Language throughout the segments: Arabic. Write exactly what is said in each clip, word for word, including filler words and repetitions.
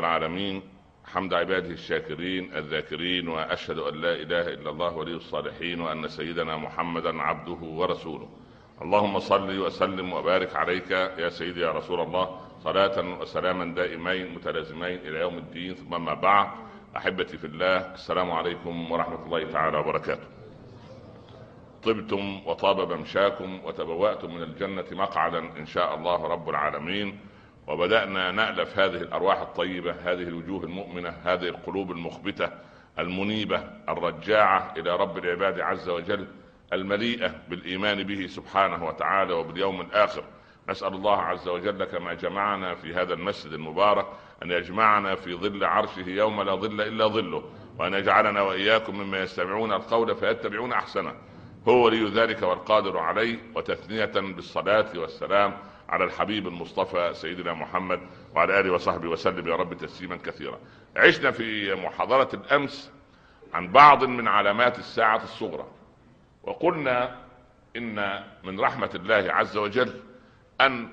العالمين حمد عباده الشاكرين الذاكرين، وأشهد أن لا إله إلا الله ولي الصالحين، وأن سيدنا محمدا عبده ورسوله. اللهم صل وسلم وبارك عليك يا سيدي يا رسول الله، صلاة وسلاما دائمين متلازمين إلى يوم الدين. ثم ما بعد، أحبتي في الله، السلام عليكم ورحمة الله تعالى وبركاته. طبتم وطاب ممشاكم وتبوأتم من الجنة مقعدا إن شاء الله رب العالمين، وبدأنا نألف هذه الأرواح الطيبة، هذه الوجوه المؤمنة، هذه القلوب المخبتة المنيبة الرجاعة إلى رب العباد عز وجل، المليئة بالإيمان به سبحانه وتعالى وباليوم الآخر. نسأل الله عز وجل كما جمعنا في هذا المسجد المبارك أن يجمعنا في ظل عرشه يوم لا ظل إلا ظله، وأن يجعلنا وإياكم مما يستمعون القول فيتبعون أحسنه. هو ولي ذلك والقادر عليه. وتثنية بالصلاة والسلام على الحبيب المصطفى سيدنا محمد وعلى آله وصحبه وسلم يا رب تسليما كثيرا. عشنا في محاضرة الأمس عن بعض من علامات الساعة الصغرى، وقلنا إن من رحمة الله عز وجل أن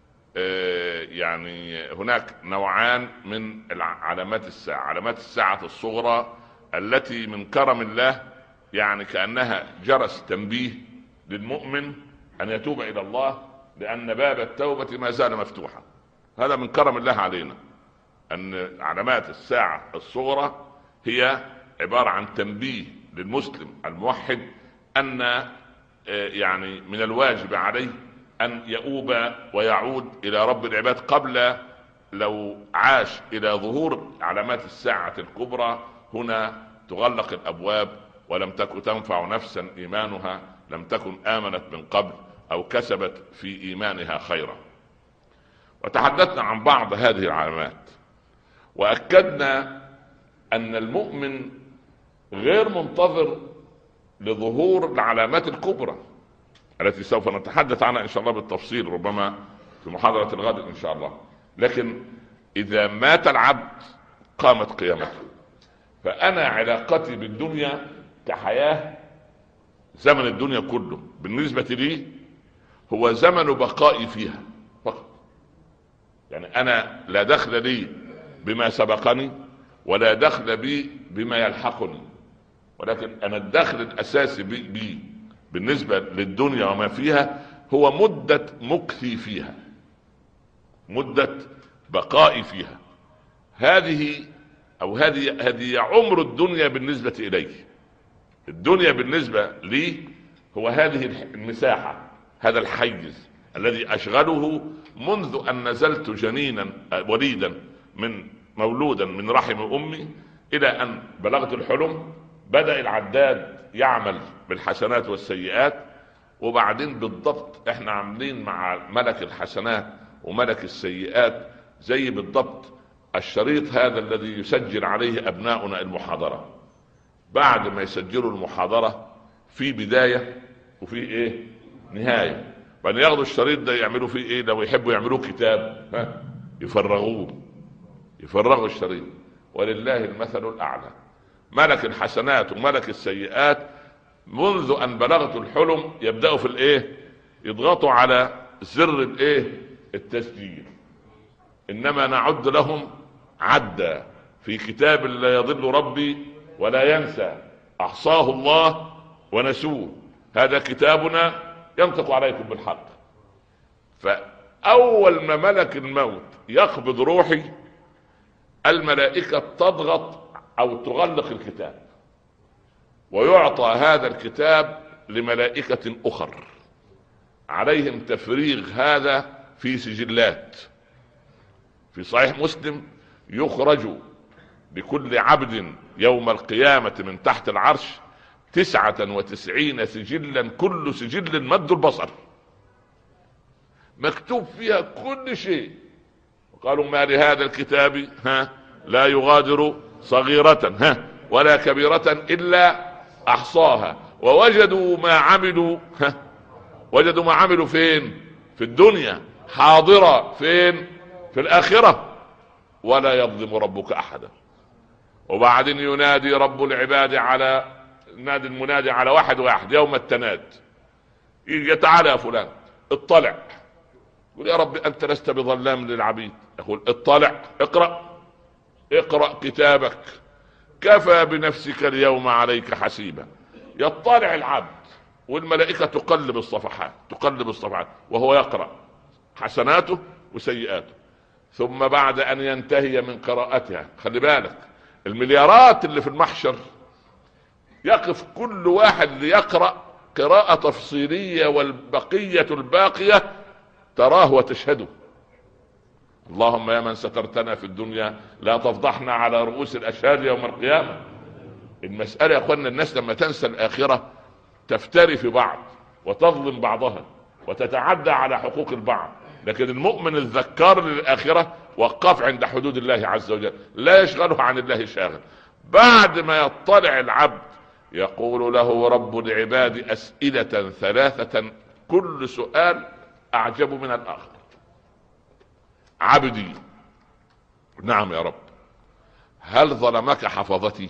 يعني هناك نوعان من علامات الساعة. علامات الساعة الصغرى التي من كرم الله، يعني كأنها جرس تنبيه للمؤمن أن يتوب إلى الله، لأن باب التوبة ما زال مفتوحا. هذا من كرم الله علينا، أن علامات الساعة الصغرى هي عبارة عن تنبيه للمسلم الموحد أن يعني من الواجب عليه أن يؤوب ويعود إلى رب العباد قبل لو عاش إلى ظهور علامات الساعة الكبرى. هنا تغلق الأبواب، ولم تكن تنفع نفسا إيمانها لم تكن آمنت من قبل أو كسبت في إيمانها خيرا. وتحدثنا عن بعض هذه العلامات، وأكدنا أن المؤمن غير منتظر لظهور العلامات الكبرى التي سوف نتحدث عنها إن شاء الله بالتفصيل، ربما في محاضرة الغد إن شاء الله. لكن إذا مات العبد قامت قيامته. فأنا علاقتي بالدنيا كحياة، زمن الدنيا كله بالنسبة لي هو زمن بقائي فيها فقط. يعني أنا لا دخل لي بما سبقني ولا دخل بي بما يلحقني، ولكن أنا الدخل الأساسي بي, بي بالنسبة للدنيا وما فيها هو مدة مكثي فيها، مدة بقائي فيها. هذه أو هذه هذه عمر الدنيا بالنسبة إلي. الدنيا بالنسبة لي هو هذه المساحة، هذا الحيز الذي أشغله منذ أن نزلت جنينا وليدا من مولودا من رحم أمي إلى أن بلغت الحلم. بدأ العداد يعمل بالحسنات والسيئات، وبعدين بالضبط احنا عاملين مع ملك الحسنات وملك السيئات زي بالضبط الشريط هذا الذي يسجل عليه أبناؤنا المحاضرة. بعد ما يسجلوا المحاضرة في بداية وفي ايه نهاية، بأن ياخدوا الشريط ده يعملوا فيه ايه؟ لو يحبوا يعملوه كتاب ها يفرغوه، يفرغوا الشريط. ولله المثل الأعلى. ملك الحسنات وملك السيئات منذ أن بلغت الحلم يبدأوا في الايه؟ يضغطوا على زر الايه؟ التسجيل. إنما نعد لهم عدا في كتاب لا يضل ربي ولا ينسى، أحصاه الله ونسوه، هذا كتابنا ينطق عليكم بالحق. فأول ما ملك الموت يقبض روحي الملائكة تضغط أو تغلق الكتاب، ويعطى هذا الكتاب لملائكة أخر عليهم تفريغ هذا في سجلات. في صحيح مسلم يخرج لكل عبد يوم القيامة من تحت العرش تسعة وتسعين سجلا، كل سجل مد البصر، مكتوب فيها كل شيء. وقالوا ما لهذا الكتاب ها لا يغادر صغيرة ها ولا كبيرة إلا أحصاها ووجدوا ما عملوا ها وجدوا ما عملوا فين؟ في الدنيا، حاضرة فين؟ في الآخرة، ولا يظلم ربك أحدا. وبعدين ينادي رب العباد على نادي المنادي على واحد واحد يوم التناد، يجي تعالى يا فلان اطلع، يقول يا رب أنت لست بظلام للعبيد، يقول اطلع اقرأ، اقرأ كتابك كفى بنفسك اليوم عليك حسيبا. يطلع العبد والملائكة تقلب الصفحات تقلب الصفحات وهو يقرأ حسناته وسيئاته. ثم بعد ان ينتهي من قراءتها، خلي بالك المليارات اللي في المحشر، يقف كل واحد ليقرأ قراءة تفصيلية، والبقية الباقية تراه وتشهده. اللهم يا من سترتنا في الدنيا لا تفضحنا على رؤوس الاشهاد يوم القيامة. المسألة يا اخوانا، الناس لما تنسى الآخرة تفتري في بعض وتظلم بعضها وتتعدى على حقوق البعض، لكن المؤمن الذكار للآخرة وقف عند حدود الله عز وجل، لا يشغله عن الله شاغل. بعد ما يطلع العبد يقول له رب العباد أسئلة ثلاثة كل سؤال أعجب من الآخر. عبدي، نعم يا رب، هل ظلمك حفظتي؟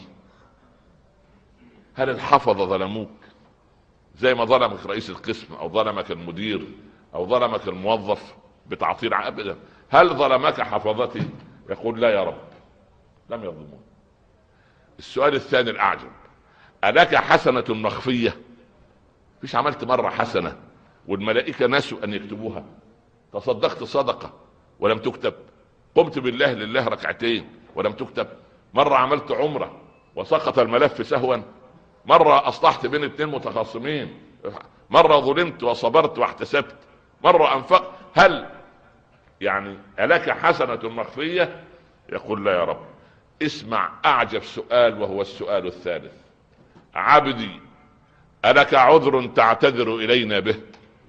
هل الحفظ ظلموك زي ما ظلمك رئيس القسم او ظلمك المدير او ظلمك الموظف بتعطيل ابدا؟ هل ظلمك حفظتي؟ يقول لا يا رب لم يظلمون. السؤال الثاني الاعجب، ألك حسنة مخفية؟ فيش عملت مرة حسنة والملائكة نسوا ان يكتبوها؟ تصدقت صدقة ولم تكتب؟ قمت بالله لله ركعتين ولم تكتب؟ مرة عملت عمرة وسقط الملف سهوا؟ مرة اصلحت بين اتنين متخاصمين؟ مرة ظلمت وصبرت واحتسبت؟ مرة انفقت؟ هل يعني ألك حسنة مخفية؟ يقول لا يا رب. اسمع اعجب سؤال وهو السؤال الثالث، عبدي ألك عذر تعتذر الينا به؟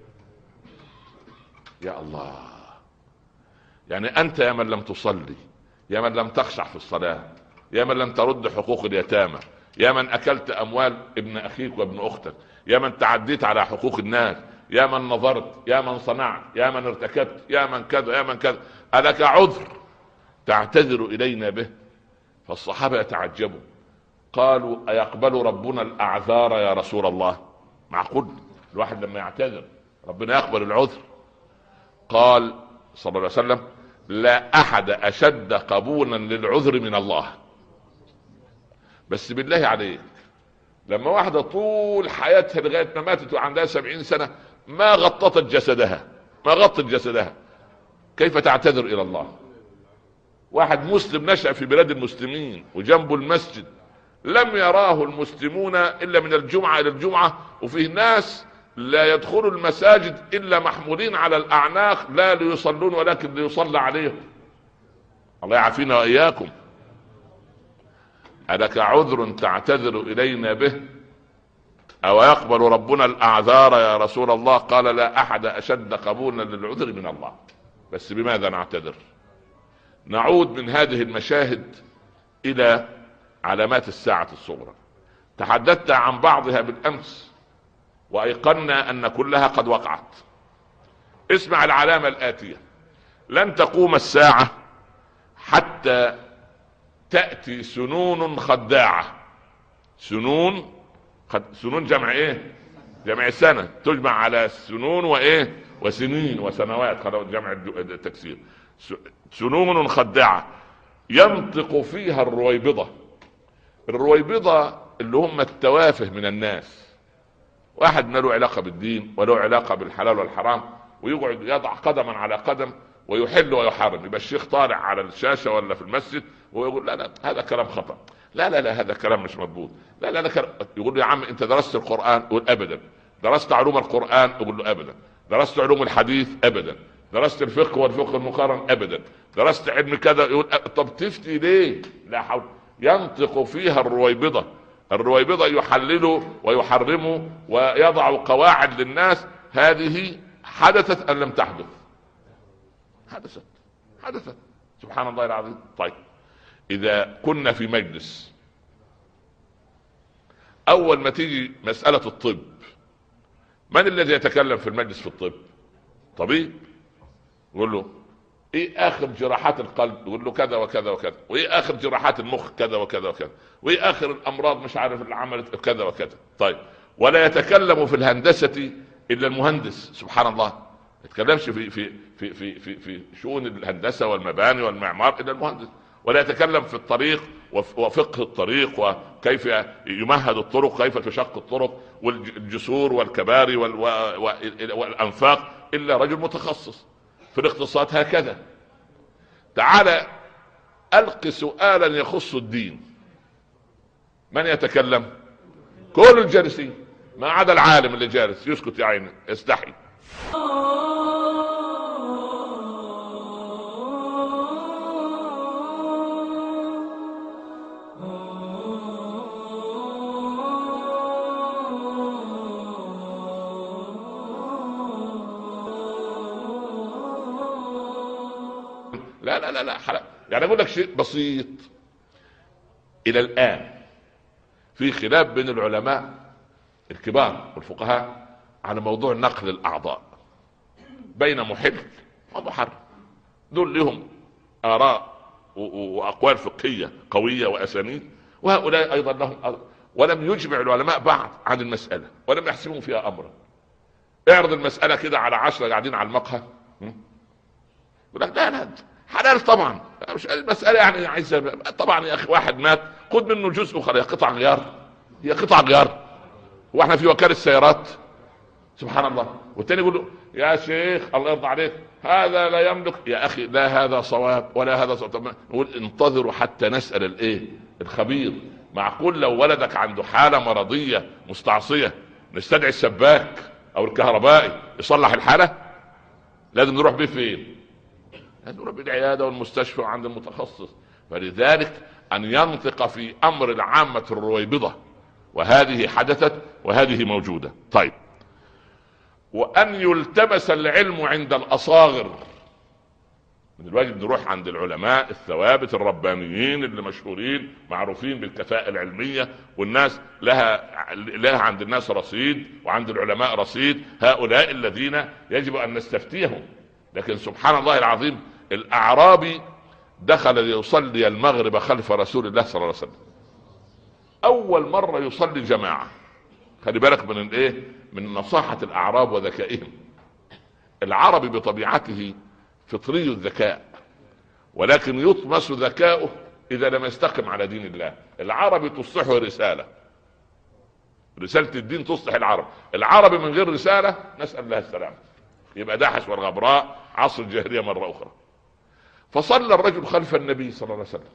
يا الله، يعني انت يا من لم تصلي، يا من لم تخشع في الصلاة، يا من لم ترد حقوق اليتامى، يا من اكلت اموال ابن اخيك وابن اختك، يا من تعديت على حقوق الناس، يا من نظرت، يا من صنعت، يا من ارتكبت، يا من كذا يا من كذا، ألك عذر تعتذر الينا به؟ فالصحابة يتعجبوا، قالوا أيقبل ربنا الاعذار يا رسول الله؟ معقول الواحد لما يعتذر ربنا يقبل العذر؟ قال صلى الله عليه وسلم لا احد اشد قبولا للعذر من الله. بس بالله عليك، لما واحدة طول حياتها لغاية ما ماتت وعندها سبعين سنة ما غطت جسدها ما غطت جسدها كيف تعتذر الى الله؟ واحد مسلم نشأ في بلاد المسلمين وجنبه المسجد، لم يراه المسلمون الا من الجمعة الى الجمعة، وفيه ناس لا يدخلوا المساجد الا محمولين على الاعناق، لا ليصلون ولكن ليصلى عليهم. الله يعافينا واياكم. ألك عذر تعتذر الينا به؟ او يقبل ربنا الاعذار يا رسول الله؟ قال لا احد اشد قبولا للعذر من الله. بس بماذا نعتذر؟ نعود من هذه المشاهد الى علامات الساعة الصغرى. تحدثت عن بعضها بالامس وايقنا ان كلها قد وقعت. اسمع العلامة الاتية، لن تقوم الساعة حتى تأتي سنون خداعة. سنون خد... سنون جمع ايه؟ جمع سنة، تجمع على سنون وايه وسنين وسنوات، جمع التكسير. سنون خداعة ينطق فيها الرويبضة. الرويبضة اللي هم التوافه من الناس، واحد ما له علاقة بالدين وله علاقة بالحلال والحرام، ويقعد يضع قدما على قدم ويحل ويحرم. يبقى الشيخ طالع على الشاشة ولا في المسجد ويقول لا لا هذا كلام خطأ، لا لا لا هذا كلام مش مضبوط، لا لا لا. يقول له يا عم انت درست القرآن؟ يقول ابدا. درست علوم القرآن؟ يقول له ابدا. درست علوم الحديث؟ ابدا. درست الفقه والفقه المقارن؟ ابدا. درست علم كذا؟ يقول طب تفتي ليه؟ لا حول. ينطق فيها الرويبضة. الرويبضة يحلل ويحرم ويضع قواعد للناس. هذه حدثت أم لم تحدث؟ حدثت حدثت سبحان الله العظيم. طيب إذا كنا في مجلس، أول ما تيجي مسألة الطب، من الذي يتكلم في المجلس في الطب؟ طبيب. يقول له ايه اخر جراحات القلب؟ يقول له كذا وكذا وكذا. وايه اخر جراحات المخ؟ كذا وكذا وكذا. وايه اخر الامراض مش عارف اللي عملت كذا وكذا. طيب ولا يتكلم في الهندسة الا المهندس، سبحان الله. ما يتكلمش في في في في في, في شؤون الهندسة والمباني والمعمار الا المهندس. ولا يتكلم في الطريق وفقه الطريق وكيف يمهد الطرق، كيف تشق الطرق والجسور والكباري والأنفاق، إلا رجل متخصص في الاقتصاد. هكذا تعالى ألق سؤالا يخص الدين، من يتكلم؟ كل الجالسين ما عدا العالم اللي جالس يسكت يا عيني يستحي. لا لا لا لا حرام. يعني اقول لك شيء بسيط، الى الان في خلاف بين العلماء الكبار والفقهاء على موضوع نقل الاعضاء بين محل ومحرم. دول لهم اراء واقوال فقهيه قويه واسانيد، وهؤلاء ايضا لهم أرض. ولم يجمع العلماء بعض عن المساله ولم يحسموا فيها امرا. اعرض المساله كده على عشرة قاعدين على المقهى يقول لك لا لا حلال طبعا، مش المساله يعني عايزه طبعا يا اخي، واحد مات خد منه جزء وخلاص، قطع غيار، هي قطع غيار، واحنا في وكاله السيارات سبحان الله. والتاني يقول له يا شيخ الله يرضى عليك هذا لا يملك، يا اخي لا هذا صواب ولا هذا صواب. طب نقول انتظروا حتى نسال الايه الخبير. معقول لو ولدك عنده حاله مرضيه مستعصيه نستدعي السباك او الكهربائي يصلح الحاله؟ لازم نروح بيه فين؟ لازم نروح بالعياده والمستشفى عند المتخصص. فلذلك ان ينطق في امر العامه الرويبضه، وهذه حدثت وهذه موجوده. طيب، وان يلتمس العلم عند الاصاغر، من الواجب نروح عند العلماء الثوابت الربانيين اللي مشهورين معروفين بالكفاءة العلمية، والناس لها لها عند الناس رصيد وعند العلماء رصيد، هؤلاء الذين يجب ان نستفتيهم. لكن سبحان الله العظيم، الاعرابي دخل ليصلي المغرب خلف رسول الله صلى الله عليه وسلم، اول مرة يصلي جماعة. خلي بالك من الايه، من نصاحة الاعراب وذكائهم. العربي بطبيعته فطري الذكاء، ولكن يطمس ذكاؤه اذا لم يستقم على دين الله. العربي تصلحه رسالة، رسالة الدين تصلح العرب. العربي من غير رسالة نسأل الله السلام، يبقى داحس والغبراء عصر الجاهلية مرة اخرى. فصلى الرجل خلف النبي صلى الله عليه وسلم،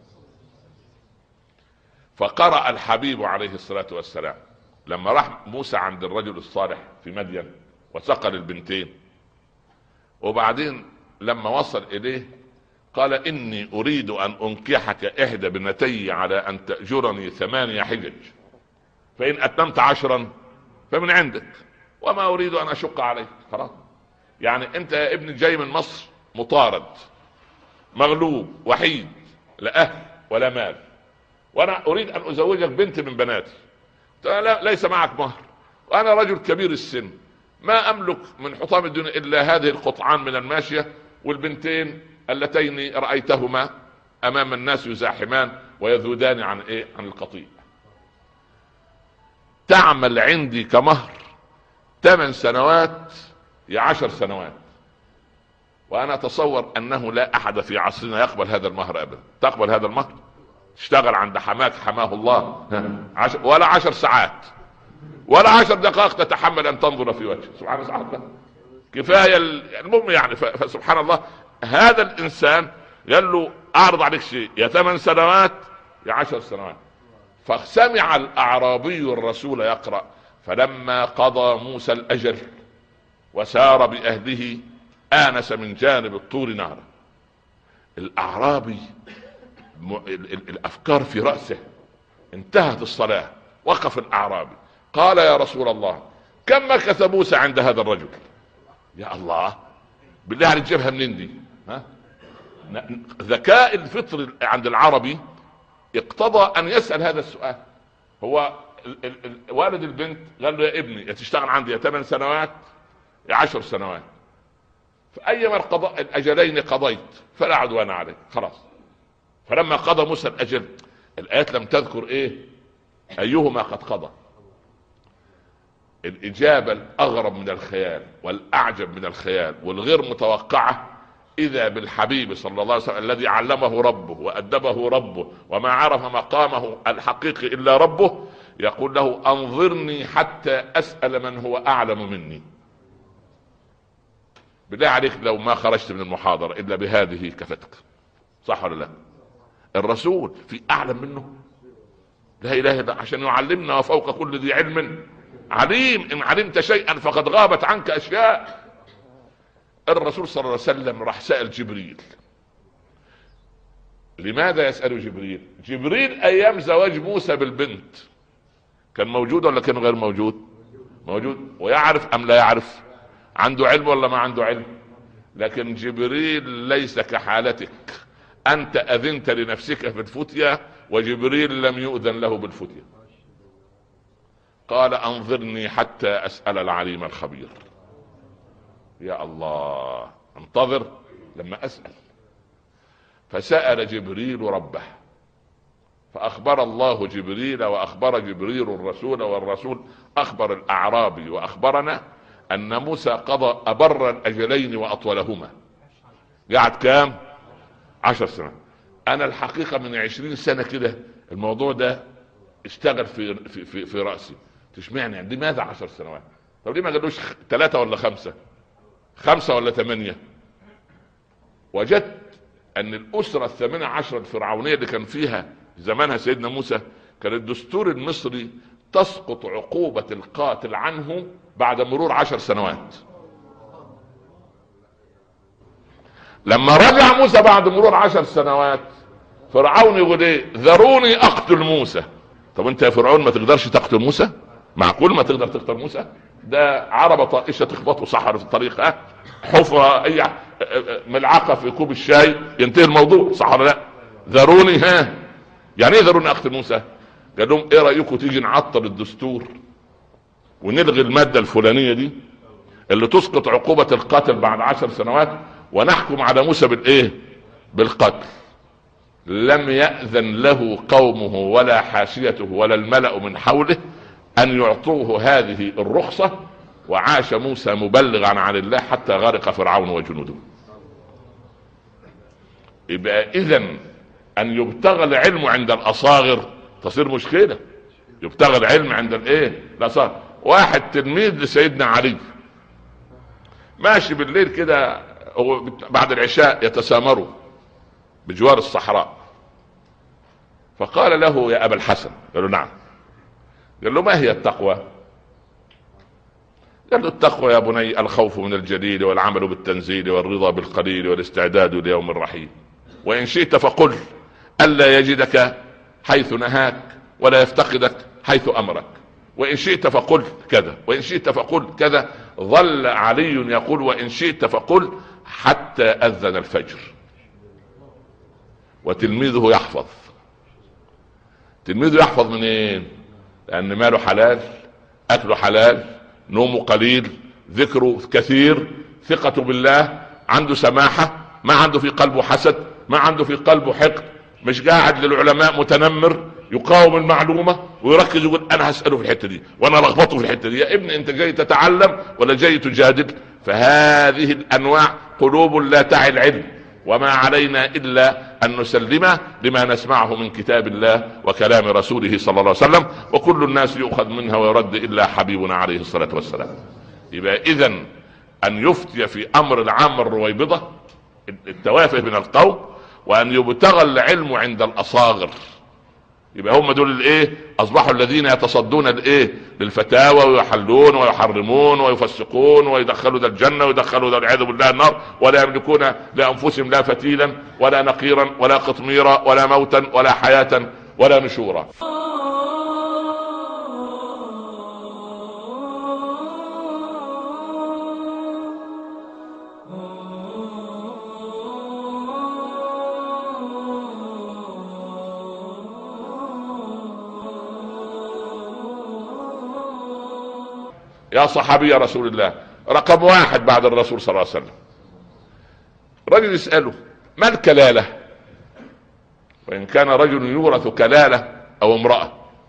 فقرأ الحبيب عليه الصلاة والسلام لما راح موسى عند الرجل الصالح في مدين وسقى البنتين، وبعدين لما وصل اليه قال اني اريد ان انكحك احدى بنتي على ان تأجرني ثمانية حجج، فان اتممت عشرا فمن عندك وما اريد ان اشق عليك. خلاص، يعني انت يا ابني جاي من مصر مطارد مغلوب وحيد لا اهل ولا مال، وانا اريد ان ازوجك بنت من بناتي. لا ليس معك مهر، وانا رجل كبير السن ما املك من حطام الدنيا الا هذه القطعان من الماشية والبنتين اللتين رأيتهما امام الناس يزاحمان ويذودان عن ايه، عن القطيع. تعمل عندي كمهر ثمان سنوات يا عشر سنوات، وانا اتصور انه لا احد في عصرنا يقبل هذا المهر ابدا. تقبل هذا المهر؟ اشتغل عند حماك حماه الله عشر ولا عشر ساعات ولا عشر دقائق تتحمل ان تنظر في وجهه. سبحان الله، كفايه المهم يعني. فسبحان الله، هذا الانسان قال له اعرض عليك شيء يا ثمان سنوات يا عشر سنوات. فسمع الاعرابي الرسول يقرأ فلما قضى موسى الاجل وسار باهله آنس من جانب الطور نارا. الاعرابي الافكار في رأسه، انتهت الصلاة وقف الاعرابي قال يا رسول الله كم مكث موسى عند هذا الرجل؟ يا الله، بالله عليك جابها منين دي؟ ها؟ ذكاء الفطر عند العربي اقتضى ان يسأل هذا السؤال. هو والد البنت قال له يا ابني يا تشتغل عندي يا ثمان سنوات يا عشر سنوات، فأيما القضاء الاجلين قضيت فلا عدوان عليك. خلاص. فلما قضى موسى الاجل، الايات لم تذكر ايه ايهما قد قضى. الاجابة الاغرب من الخيال والاعجب من الخيال والغير متوقعة اذا بالحبيب صلى الله عليه وسلم الذي علمه ربه وادبه ربه وما عرف مقامه الحقيقي الا ربه، يقول له انظرني حتى اسأل من هو اعلم مني. بالله عليك لو ما خرجت من المحاضرة الا بهذه كفتك، صح ولا لا؟ الرسول في اعلم منه؟ لا اله الا عشان يعلمنا وفوق كل ذي علم عليم، ان علمت شيئا فقد غابت عنك اشياء. الرسول صلى الله عليه وسلم راح سأل جبريل. لماذا يسأل جبريل؟ جبريل ايام زواج موسى بالبنت كان موجود ولا كان غير موجود؟ موجود. ويعرف ام لا يعرف؟ عنده علم ولا ما عنده علم؟ لكن جبريل ليس كحالتك، انت اذنت لنفسك في الفتية وجبريل لم يؤذن له بالفتية. قال انظرني حتى اسأل العليم الخبير. يا الله، انتظر لما اسأل. فسأل جبريل ربه فاخبر الله جبريل واخبر جبريل الرسول والرسول اخبر الاعرابي واخبرنا ان موسى قضى ابر الاجلين واطولهما. قعد كام؟ عشر سنة. انا الحقيقة من عشرين سنة كده الموضوع ده اشتغل في في في, في رأسي. تشمعني لماذا عشر سنوات؟ طب ليه ما قالوش ثلاثة ولا خمسة؟ خمسة ولا ثمانية؟ وجدت ان الاسرة الثامنة عشر الفرعونية اللي كان فيها زمانها سيدنا موسى كان الدستور المصري تسقط عقوبة القاتل عنه بعد مرور عشر سنوات. لما رجع موسى بعد مرور عشر سنوات فرعون يقول ايه؟ ذروني اقتل موسى. طب انت يا فرعون ما تقدرش تقتل موسى؟ معقول ما تقدر تقتل موسى؟ ده عربة طائشة تخبطه صحر في الطريق، ها حفرة اي ملعقة في كوب الشاي ينتهي الموضوع، صح ولا لا؟ ذروني، ها يعني ايه ذروني اقتل موسى؟ قال لهم ايه رأيكم تيجي نعطل الدستور ونلغي المادة الفلانية دي اللي تسقط عقوبة القاتل بعد عشر سنوات ونحكم على موسى بالايه؟ بالقتل. لم يأذن له قومه ولا حاشيته ولا الملأ من حوله ان يعطوه هذه الرخصة، وعاش موسى مبلغا عن الله حتى غرق فرعون وجنوده. يبقى اذن ان يبتغى العلم عند الاصاغر تصير مشكلة. يبتغى العلم عند الايه؟ الاصاغر. واحد تلميذ لسيدنا علي ماشي بالليل كده بعد العشاء يتسامروا بجوار الصحراء، فقال له يا ابا الحسن، قال له نعم. قال له ما هي التقوى؟ قال له التقوى يا بني الخوف من الجليل والعمل بالتنزيل والرضا بالقليل والاستعداد ليوم الرحيل، وإن شئت فقل ألا يجدك حيث نهاك ولا يفتقدك حيث أمرك، وإن شئت فقل كذا وإن شئت فقل كذا. ظل علي يقول وإن شئت فقل حتى أذن الفجر. وتلميذه يحفظ. تلميذه يحفظ منين؟ لأن ماله حلال، أكله حلال، نومه قليل، ذكره كثير، ثقته بالله، عنده سماحة، ما عنده في قلبه حسد، ما عنده في قلبه حقد، مش قاعد للعلماء متنمر يقاوم المعلومة ويركز يقول انا هسأله في الحتة دي وانا لخبطه في الحتة دي. يا ابن انت جاي تتعلم ولا جاي تجادل؟ فهذه الانواع قلوب لا تعي العلم، وما علينا الا ان نسلم لما نسمعه من كتاب الله وكلام رسوله صلى الله عليه وسلم، وكل الناس يؤخذ منها ويرد الا حبيبنا عليه الصلاة والسلام. يبقى اذن ان يفتي في امر العام الرويبضة التوافه من القوم، وان يبتغى العلم عند الاصاغر. يبقى هم دول الايه؟ اصبحوا الذين يتصدون الايه؟ للفتاوى ويحلون ويحرمون ويفسقون ويدخلوا ذا الجنة ويدخلوا ذا العياذ بالله النار، ولا يملكون لانفسهم لا فتيلا ولا نقيرا ولا قطميرا ولا موتا ولا حياة ولا نشورا. يا صحابي يا رسول الله رقم واحد بعد الرسول صلى الله عليه وسلم، رجل يسأله ما الكلالة؟ وإن كان رجل يورث كلالة أو امرأة.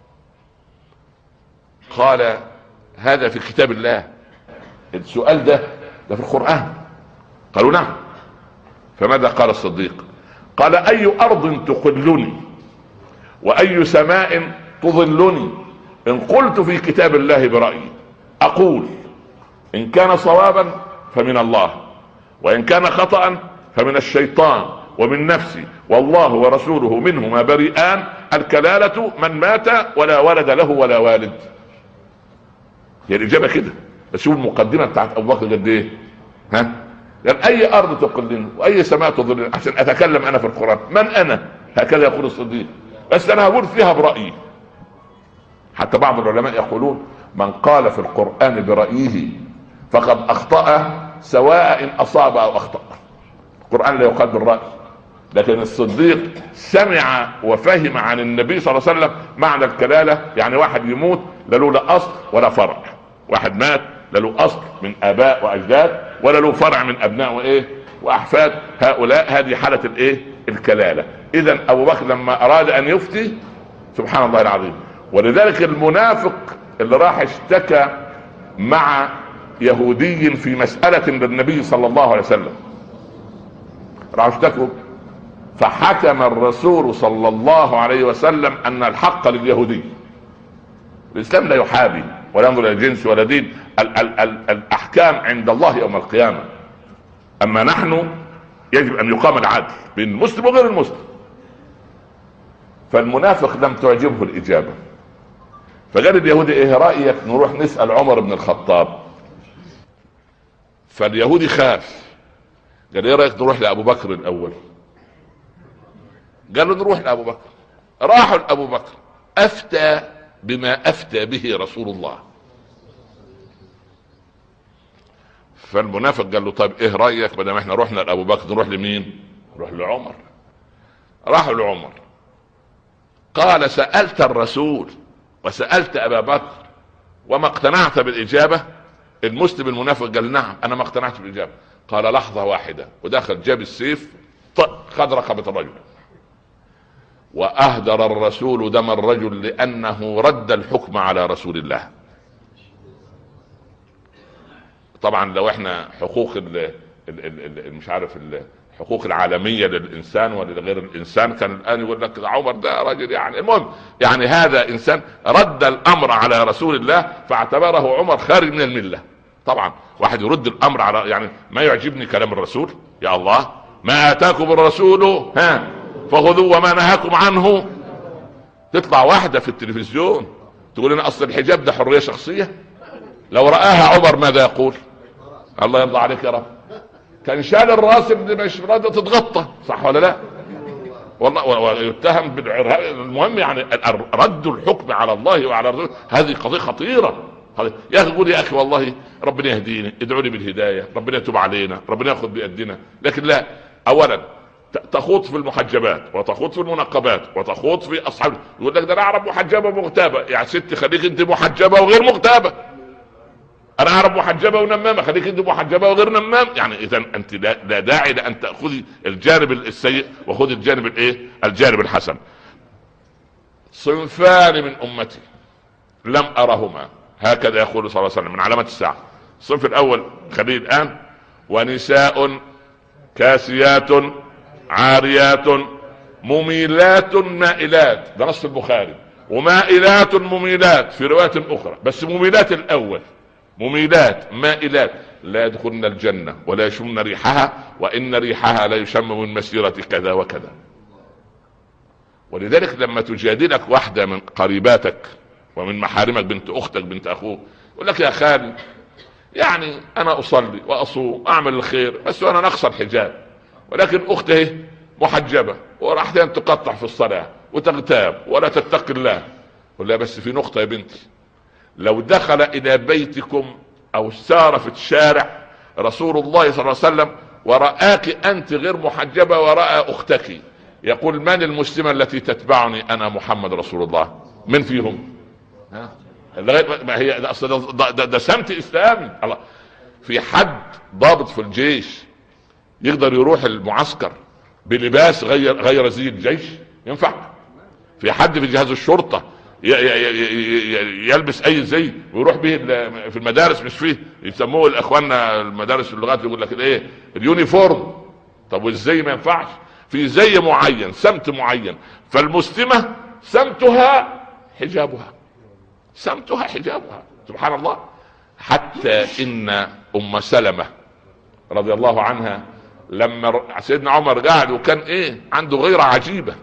قال هذا في كتاب الله. السؤال ده ده في القرآن. قالوا نعم. فماذا قال الصديق؟ قال: اي ارض تقلني واي سماء تظلني ان قلت في كتاب الله برأيي. اقول ان كان صوابا فمن الله، وان كان خطأ فمن الشيطان ومن نفسي، والله ورسوله منهما بريئان، الكلالة من مات ولا ولد له ولا والد. هي الاجابة كده. بس شوف المقدمة بتاعت ابو بكر قد ايه. ها قال: اي ارض تقلني واي سماء تظلني، عشان اتكلم انا في القرآن. من انا؟ هكذا يقول الصديق، بس انا هقول فيها برأيي. حتى بعض العلماء يقولون: من قال في القرآن برأيه فقد اخطأ، سواء ان اصاب او اخطأ. القرآن لا يقال بالرأي، لكن الصديق سمع وفهم عن النبي صلى الله عليه وسلم معنى الكلالة. يعني واحد يموت لا له لا اصل ولا فرع، واحد مات لا له اصل من اباء واجداد ولا له فرع من ابناء وايه واحفاد، هؤلاء هذه حالة الايه الكلالة. اذا ابو بكر لما اراد ان يفتي، سبحان الله العظيم. ولذلك المنافق اللي راح اشتكى مع يهودي في مسألة للنبي صلى الله عليه وسلم، راح اشتكوا، فحكم الرسول صلى الله عليه وسلم ان الحق لليهودي. الاسلام لا يحابي ولا ينظر الى جنس ولا دين، ال ال ال الاحكام عند الله يوم القيامة. اما نحن يجب ان يقام العدل بين المسلم وغير المسلم. فالمنافق لم تعجبه الاجابة، فقال اليهودي: ايه رأيك نروح نسأل عمر بن الخطاب؟ فاليهودي خاف، قال: ايه رأيك نروح لابو بكر الاول؟ قالوا: نروح لابو بكر. راحوا لابو بكر، افتى بما افتى به رسول الله. فالمنافق قال له: طيب ايه رأيك بدل ما احنا رحنا لابو بكر نروح لمين؟ نروح لعمر. راحوا لعمر، قال: سألت الرسول وسألت ابا بكر وما اقتنعت بالاجابة؟ المسلم المنافق قال: نعم انا ما اقتنعت بالاجابة. قال: لحظة واحدة، ودخل جاب السيف خد رقبة الرجل، واهدر الرسول دم الرجل لانه رد الحكم على رسول الله. طبعا لو احنا حقوق ال ال ال مش عارف الحقوق العالمية للانسان ولغير الانسان، كان الان يقول لك عمر ده راجل يعني. المهم يعني هذا انسان رد الامر على رسول الله، فاعتبره عمر خارج من الملة. طبعا واحد يرد الامر على، يعني ما يعجبني كلام الرسول، يا الله ما اتاكم الرسول ها فخذوا وما نهاكم عنه. تطلع واحدة في التلفزيون تقول لنا اصل الحجاب ده حرية شخصية. لو رآها عمر ماذا يقول؟ الله يرضى عليك يا رب، كان شال الراس اللي مش راضية تتغطى، صح ولا لا؟ والله ويتهم بالعرهاب. المهم يعني رد الحكم على الله وعلى الرسول، هذه قضية خطيرة. يا اخي قول: يا اخي والله ربنا يهديني، ادعوا لي بالهداية، ربنا يتوب علينا، ربنا ياخذ بيدنا. لكن لا، اولا تخوض في المحجبات وتخوض في المنقبات وتخوض في اصحاب، يقول لك ده انا اعرف محجبه ومغتابه. يا ستي خليك انت محجبه وغير مغتابه. انا اعرف محجبه ونمامه، خليك انت محجبه وغير نمام. يعني اذا انت لا داعي لان تاخذي الجانب السيء وخذي الجانب الايه الجانب الحسن. صنفان من امتي لم ارهما، هكذا يقول صلى الله عليه وسلم من علامات الساعه. الصنف الاول خليه الان: ونساء كاسيات عاريات مميلات مائلات، ده نص البخاري، ومائلات مميلات في رواية اخرى، بس مميلات الاول، مميلات مائلات لا يدخلن الجنة ولا يشمن ريحها، وان ريحها لا يشم من مسيرة كذا وكذا. ولذلك لما تجادلك واحدة من قريباتك ومن محارمك، بنت اختك بنت اخوك، يقول لك: يا خالي يعني انا اصلي واصوم اعمل الخير بس وانا نقص الحجاب، ولكن اخته محجبة وراح تقطع في الصلاة وتغتاب ولا تتقي الله. ولا بس في نقطة يا بنتي، لو دخل الى بيتكم او سار في الشارع رسول الله صلى الله عليه وسلم ورآك انت غير محجبة ورأى اختك، يقول: من المسلمة التي تتبعني؟ انا محمد رسول الله. من فيهم؟ ها؟ ما هي ده, ده, ده, ده سمت اسلامي. الله، في حد ضابط في الجيش يقدر يروح المعسكر بلباس غير غير زي الجيش؟ ينفع؟ في حد في جهاز الشرطة يلبس اي زي ويروح به في المدارس؟ مش فيه يسموه الاخواننا المدارس اللغات يقول لك الايه اليونيفورم. طب والزي ما ينفعش؟ في زي معين، سمت معين. فالمسلمة سمتها حجابها، سمتها حجابها، سبحان الله. حتى ان ام سلمة رضي الله عنها لما سيدنا عمر قاعد وكان ايه عنده غيرة عجيبة،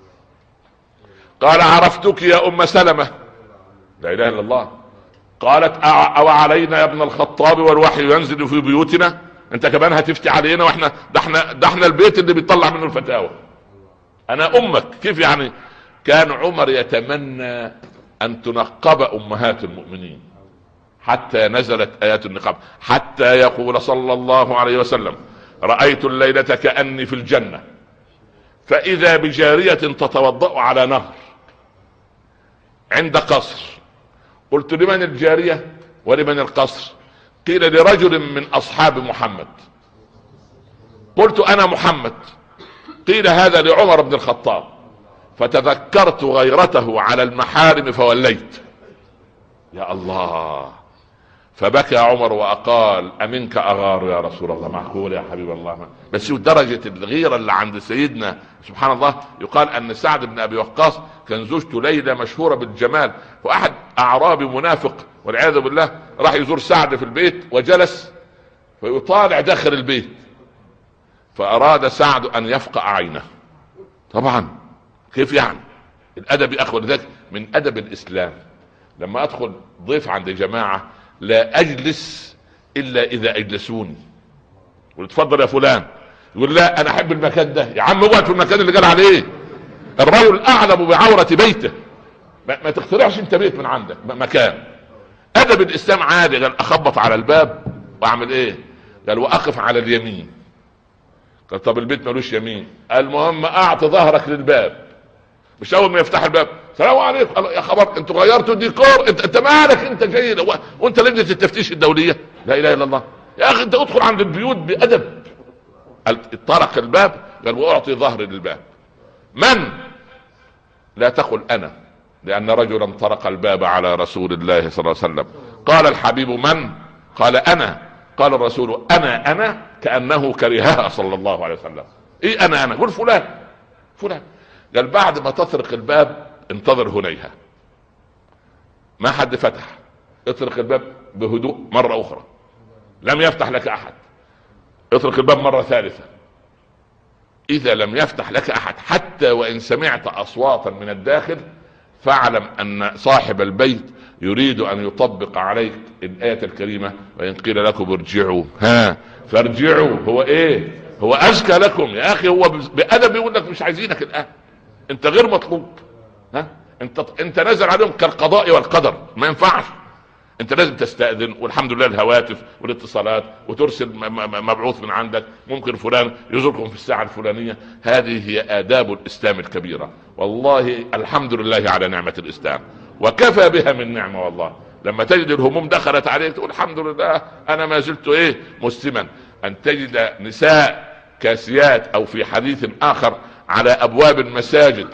قال عرفتك يا ام سلمة، لا اله الا الله. قالت او علينا يا ابن الخطاب والوحي ينزل في بيوتنا؟ انت كمان هتفتي علينا واحنا ده احنا ده احنا البيت اللي بيطلع منه الفتاوى، انا امك كيف يعني؟ كان عمر يتمنى ان تنقب امهات المؤمنين حتى نزلت ايات النقاب، حتى يقول صلى الله عليه وسلم رأيت الليلة كأني في الجنة فاذا بجارية تتوضأ على نهر عند قصر. قلت لمن الجارية ولمن القصر؟ قيل لرجل من اصحاب محمد. قلت انا محمد. قيل هذا لعمر بن الخطاب. فتذكرت غيرته على المحارم فوليت. يا الله. فبكى عمر وقال امنك اغار يا رسول الله؟ معقول يا حبيب الله؟ بس شوف درجة الغيرة اللي عند سيدنا، سبحان الله. يقال ان سعد بن ابي وقاص كان زوجته ليلى مشهورة بالجمال، واحد اعرابي منافق والعياذ بالله راح يزور سعد في البيت وجلس فيطالع داخل البيت، فاراد سعد ان يفقع عينه. طبعا كيف يعني؟ الادب يا اخوة، لذلك من ادب الاسلام لما ادخل ضيف عند جماعة لا اجلس الا اذا اجلسوني. وتفضل يا فلان، يقول لا انا احب المكان ده. يا عم اقعد في المكان اللي قال عليه. الرجل اعلم بعورة بيته، ما, ما تخترعش انت بيت من عندك مكان. ادب الاسلام عادي. قال اخبط على الباب واعمل ايه؟ قال واقف على اليمين. قال طب البيت ملوش يمين. المهم اعطي ظهرك للباب، مش اول ما يفتح الباب السلام عليكم يا خبر انتوا غيرتوا الديكور، انت, انت مالك انت جاي وانت لجنة التفتيش الدولية؟ لا اله الا الله يا اخي، انت ادخل عند البيوت بادب. طرق الباب قال واعطي ظهري للباب. من؟ لا تقل انا، لان رجلا طرق الباب على رسول الله صلى الله عليه وسلم. قال الحبيب من؟ قال انا. قال الرسول انا انا كانه كرهها صلى الله عليه وسلم. ايه انا انا؟ قل فلان فلان. قال بعد ما تطرق الباب انتظر هنيها. ما حد فتح، اطرق الباب بهدوء مرة اخرى، لم يفتح لك احد. اطرق الباب مرة ثالثة، اذا لم يفتح لك احد حتى وان سمعت اصواتا من الداخل فاعلم ان صاحب البيت يريد ان يطبق عليك الآية الكريمة وان قيل لكم ارجعوا ها فارجعوا. هو ايه؟ هو ازكى لكم يا اخي. هو بأدب يقول لك مش عايزينك الان، انت غير مطلوب. ها انت انت نازل عليهم كالقضاء والقدر، ما ينفعش. انت لازم تستأذن، والحمد لله الهواتف والاتصالات، وترسل مبعوث من عندك ممكن فلان يزوركم في الساعة الفلانية. هذه هي آداب الإسلام الكبيرة. والله الحمد لله على نعمة الإسلام، وكفى بها من نعمة. والله لما تجد الهموم دخلت عليك تقول الحمد لله انا ما زلت ايه مسلما. ان تجد نساء كاسيات، او في حديث اخر على ابواب المساجد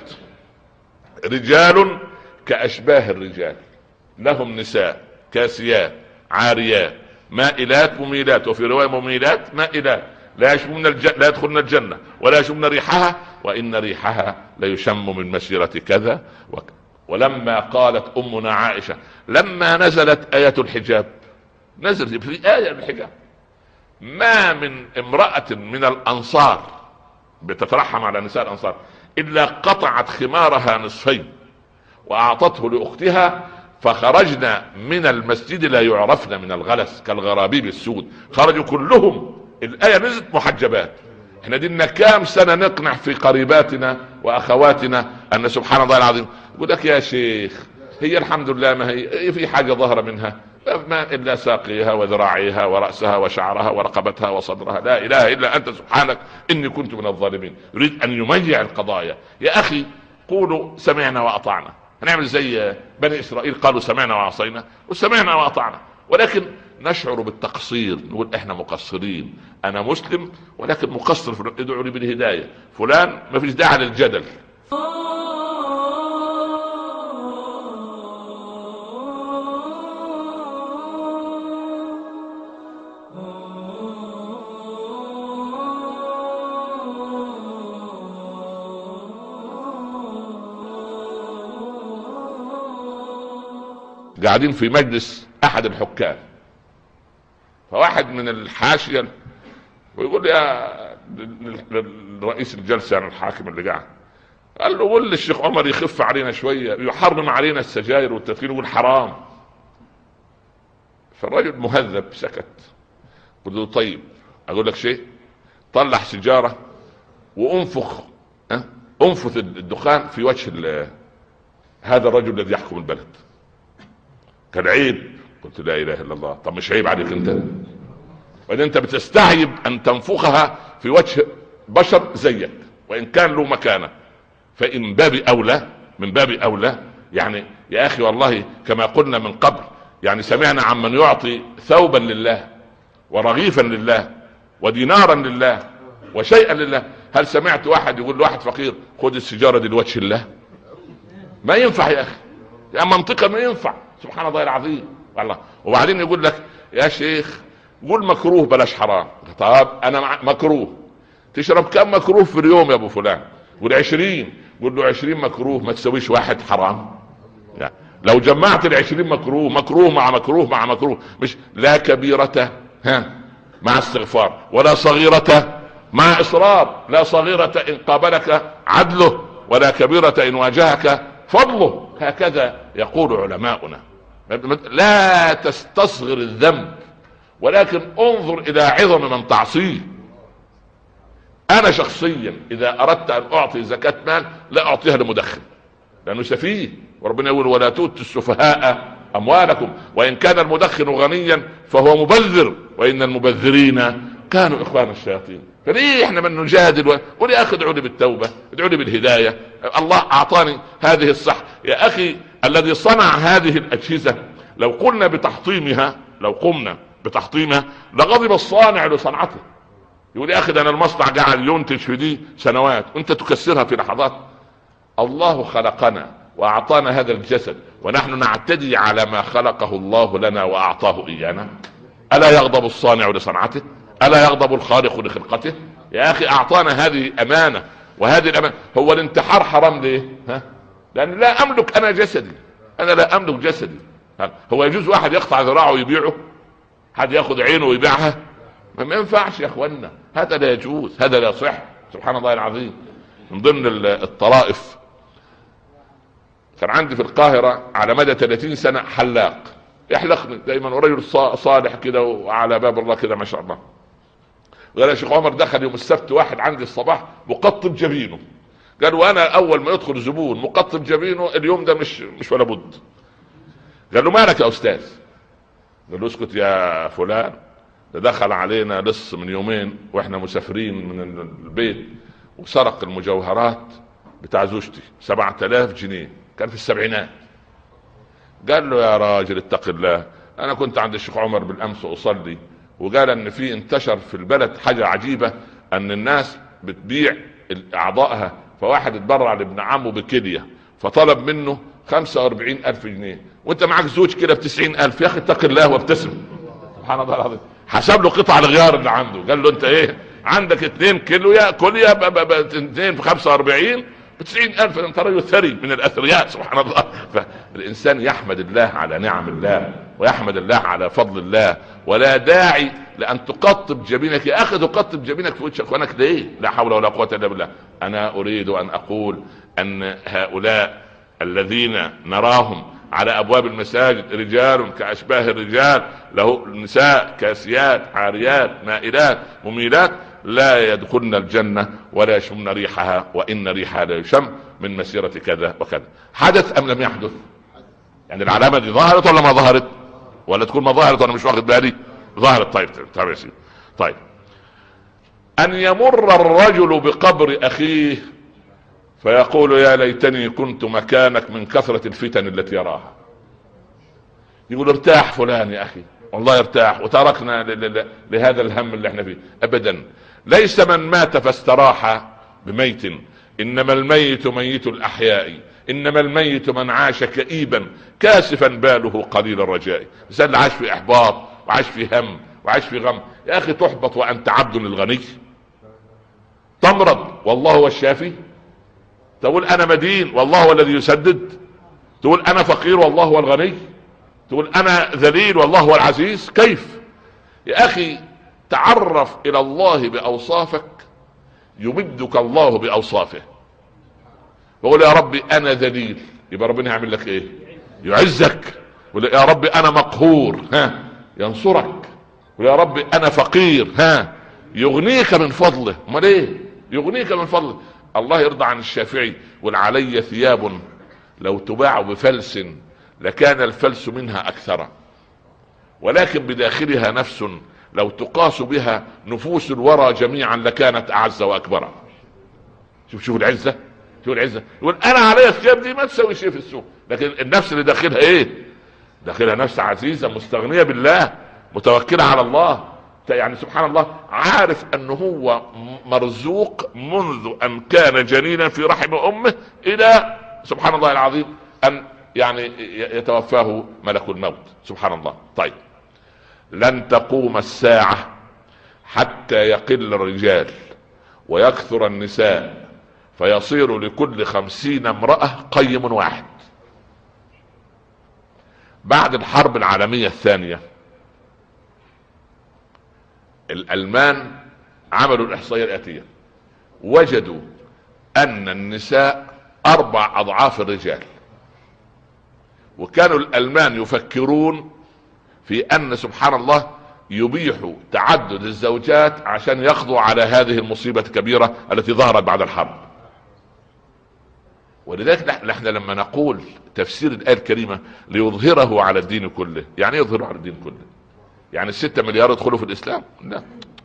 رجال كاشباه الرجال، لهم نساء كاسيات عاريات مائلات مميلات، وفي رواية مميلات مائلات، لا يشمون الجنة، لا يدخلون الجنة ولا يشمون ريحها، وإن ريحها ليشم من مسيرة كذا وكذا. ولما قالت أمنا عائشة لما نزلت آية الحجاب، نزلت في آية الحجاب، ما من امرأة من الأنصار بتترحم على نساء الأنصار إلا قطعت خمارها نصفين وأعطته لأختها، فخرجنا من المسجد لا يعرفن من الغلس كالغرابيب السود. خرجوا كلهم، الآية نزلت محجبات. احنا دينا كام سنة نقنع في قريباتنا وأخواتنا أن سبحان الله العظيم. يقول لك يا شيخ هي الحمد لله ما هي في حاجة ظهر منها، ما إلا ساقيها وذراعيها ورأسها وشعرها ورقبتها وصدرها. لا إله إلا أنت سبحانك إني كنت من الظالمين. يريد أن يميع القضايا. يا أخي قولوا سمعنا وأطعنا، هنعمل زي بني إسرائيل قالوا سمعنا وعصينا، وسمعنا وأطعنا، ولكن نشعر بالتقصير، نقول احنا مقصرين. انا مسلم ولكن مقصر، ادعوا لي بالهداية. فلان ما فيش داعي للجدل. قاعدين في مجلس احد الحكام، فواحد من الحاشيه ويقول يا رئيس الجلسه يعني الحاكم اللي قاعد، قال له قول للشيخ عمر يخف علينا شويه، يحرم علينا السجاير والتدخين، يقول حرام. فالرجل مهذب سكت. قلت له طيب اقول لك شيء، طلع سيجاره وانفخ أه؟ انفث الدخان في وجه هذا الرجل الذي يحكم البلد. كان عيب. قلت لا اله الا الله. طب مش عيب عليك انت؟ وان انت بتستعيب ان تنفخها في وجه بشر زيك وان كان له مكانه، فان باب اولى من باب اولى. يعني يا اخي والله كما قلنا من قبل، يعني سمعنا عمن يعطي ثوبا لله ورغيفا لله ودينارا لله وشيئا لله. هل سمعت واحد يقول لواحد فقير خذ السيجاره دي لوجه الله؟ ما ينفع يا اخي، يا منطقه ما ينفع. سبحان الله العظيم والله. وبعدين يقول لك يا شيخ قول مكروه بلاش حرام. طب انا مكروه، تشرب كم مكروه في اليوم يا ابو فلان؟ قول عشرين. قول له عشرين مكروه ما تسويش واحد حرام. يعني لو جمعت العشرين مكروه، مكروه مع مكروه مع مكروه، مش لا كبيرة ها مع استغفار ولا صغيرة مع اصرار، لا صغيرة ان قابلك عدله ولا كبيرة ان واجهك فضله. هكذا يقول علماؤنا. لا تستصغر الذنب، ولكن انظر الى عظم من تعصيه. انا شخصيا اذا اردت ان اعطي زكاة مال لا اعطيها لمدخن لانه سفيه، وربنا يقول ولا تؤتوا السفهاء اموالكم وان كان المدخن غنيا فهو مبذر وان المبذرين كانوا اخوان الشياطين. فليه احنا من نجادل؟ قول يا اخي ادعوا لي بالتوبه، ادعوا لي بالهدايه، الله اعطاني هذه الصحه. يا اخي الذي صنع هذه الاجهزه لو قلنا بتحطيمها، لو قمنا بتحطيمها لغضب الصانع لصنعته. يقول يا اخي ده انا المصنع قاعد ينتج في دي سنوات وانت تكسرها في لحظات. الله خلقنا واعطانا هذا الجسد ونحن نعتدي على ما خلقه الله لنا واعطاه ايانا. الا يغضب الصانع لصنعته؟ الا يغضب الخالق لخلقته؟ يا اخي اعطانا هذه امانه، وهذه الامانه. هو الانتحار حرام ليه؟ ها؟ لان لا املك انا جسدي، انا لا املك جسدي. هو يجوز واحد يقطع ذراعه ويبيعه؟ حد ياخذ عينه ويبيعها؟ ما ينفعش يا اخوانا، هذا لا يجوز، هذا لا يصح. سبحان الله العظيم. من ضمن الطرائف كان عندي في القاهرة على مدى ثلاثين سنة حلاق يحلقني دايما، ورجل صالح كده وعلى باب الله كده ما شاء الله. قال يا شيخ عمر دخل يوم السبت واحد عندي الصباح مقطب جبينه. قال وانا اول ما يدخل زبون مقطب جبينه اليوم ده مش مش ولا بد. قال له مالك يا استاذ؟ قال له اسكت يا فلان، ده دخل علينا لص من يومين واحنا مسافرين من البيت وسرق المجوهرات بتاع زوجتي سبعة آلاف جنيه، كان في السبعينات. قال له يا راجل اتق الله، انا كنت عند الشيخ عمر بالامس اصلي وقال ان في انتشر في البلد حاجة عجيبة ان الناس بتبيع اعضائها، فواحد اتبرع لابن عمه بكلية فطلب منه خمسة واربعين الف جنيه وانت معك زوج كده بتسعين الف. يا اخي اتق الله وابتسم. سبحان الله العظيم. حسب له قطع الغيار اللي عنده، قال له انت ايه عندك اتنين كيلو يا كلية اتنين في خمسة واربعين بتسعين الف، انت رجل ثري من الاثرياء. سبحان الله. فالانسان يحمد الله على نعم الله ويحمد الله على فضل الله، ولا داعي لان تقطب جبينك. يا اخي تقطب جبينك في وجه اخوانك ليه؟ لا حول ولا قوة الا بالله. انا اريد ان اقول ان هؤلاء الذين نراهم على ابواب المساجد رجال كاشباه الرجال، له نساء كاسيات عاريات مائلات مميلات، لا يدخلن الجنة ولا يشمن ريحها، وان ريحها لا يشم من مسيرة كذا وكذا. حدث ام لم يحدث؟ يعني العلامة دي ظهرت ولا ما ظهرت؟ ولا تكون ما ظهرت وانا مش واخد بالي؟ ظهرت. طيب طيب يا سيدي. طيب ان يمر الرجل بقبر اخيه فيقول يا ليتني كنت مكانك من كثرة الفتن التي يراها. يقول ارتاح فلان يا اخي، والله ارتاح وتركنا لهذا الهم اللي احنا فيه. ابدا، ليس من مات فاستراح بميت، انما الميت ميت الاحياء، انما الميت من عاش كئيبا كاسفا باله قليل الرجاء. الانسان اللي عاش في احباط وعاش في هم وعاش في غم. يا اخي تحبط وانت عبد للغني؟ تمرض والله هو الشافي؟ تقول انا مدين والله هو الذي يسدد؟ تقول انا فقير والله هو الغني؟ تقول انا ذليل والله هو العزيز؟ كيف يا اخي؟ تعرف الى الله باوصافك يمدك الله باوصافه. بقول يا ربي انا ذليل، يبقى ربنا يعمل لك ايه؟ يعزك. يقول يا ربي انا مقهور، ها ينصرك. يقول يا ربي انا فقير، ها يغنيك من فضله. امال ايه؟ يغنيك من فضله. الله يرضى عن الشافعي والعلي ثياب لو تباع بفلس لكان الفلس منها اكثر، ولكن بداخلها نفس لو تقاس بها نفوس الورى جميعا لكانت اعز واكبر. شوف شوف العزه، شوف العزه. يقول انا علي الثياب دي ما تسوي شيء في السوق، لكن النفس اللي داخلها ايه؟ داخلها نفس عزيزه مستغنيه بالله متوكله على الله. يعني سبحان الله، عارف انه هو مرزوق منذ ان كان جنينا في رحم امه الى سبحان الله العظيم ان يعني يتوفاه ملك الموت. سبحان الله. طيب، لن تقوم الساعة حتى يقل الرجال ويكثر النساء فيصير لكل خمسين امرأة قيم واحد. بعد الحرب العالمية الثانية الألمان عملوا الإحصائية الآتية، وجدوا أن النساء أربع أضعاف الرجال، وكانوا الألمان يفكرون في أن سبحان الله يبيحوا تعدد الزوجات عشان يقضوا على هذه المصيبة الكبيرة التي ظهرت بعد الحرب. ولذلك نحن لما نقول تفسير الآية الكريمة ليظهره على الدين كله، يعني يظهره على الدين كله؟ يعني الستة مليار يدخلوا في الإسلام؟ لا.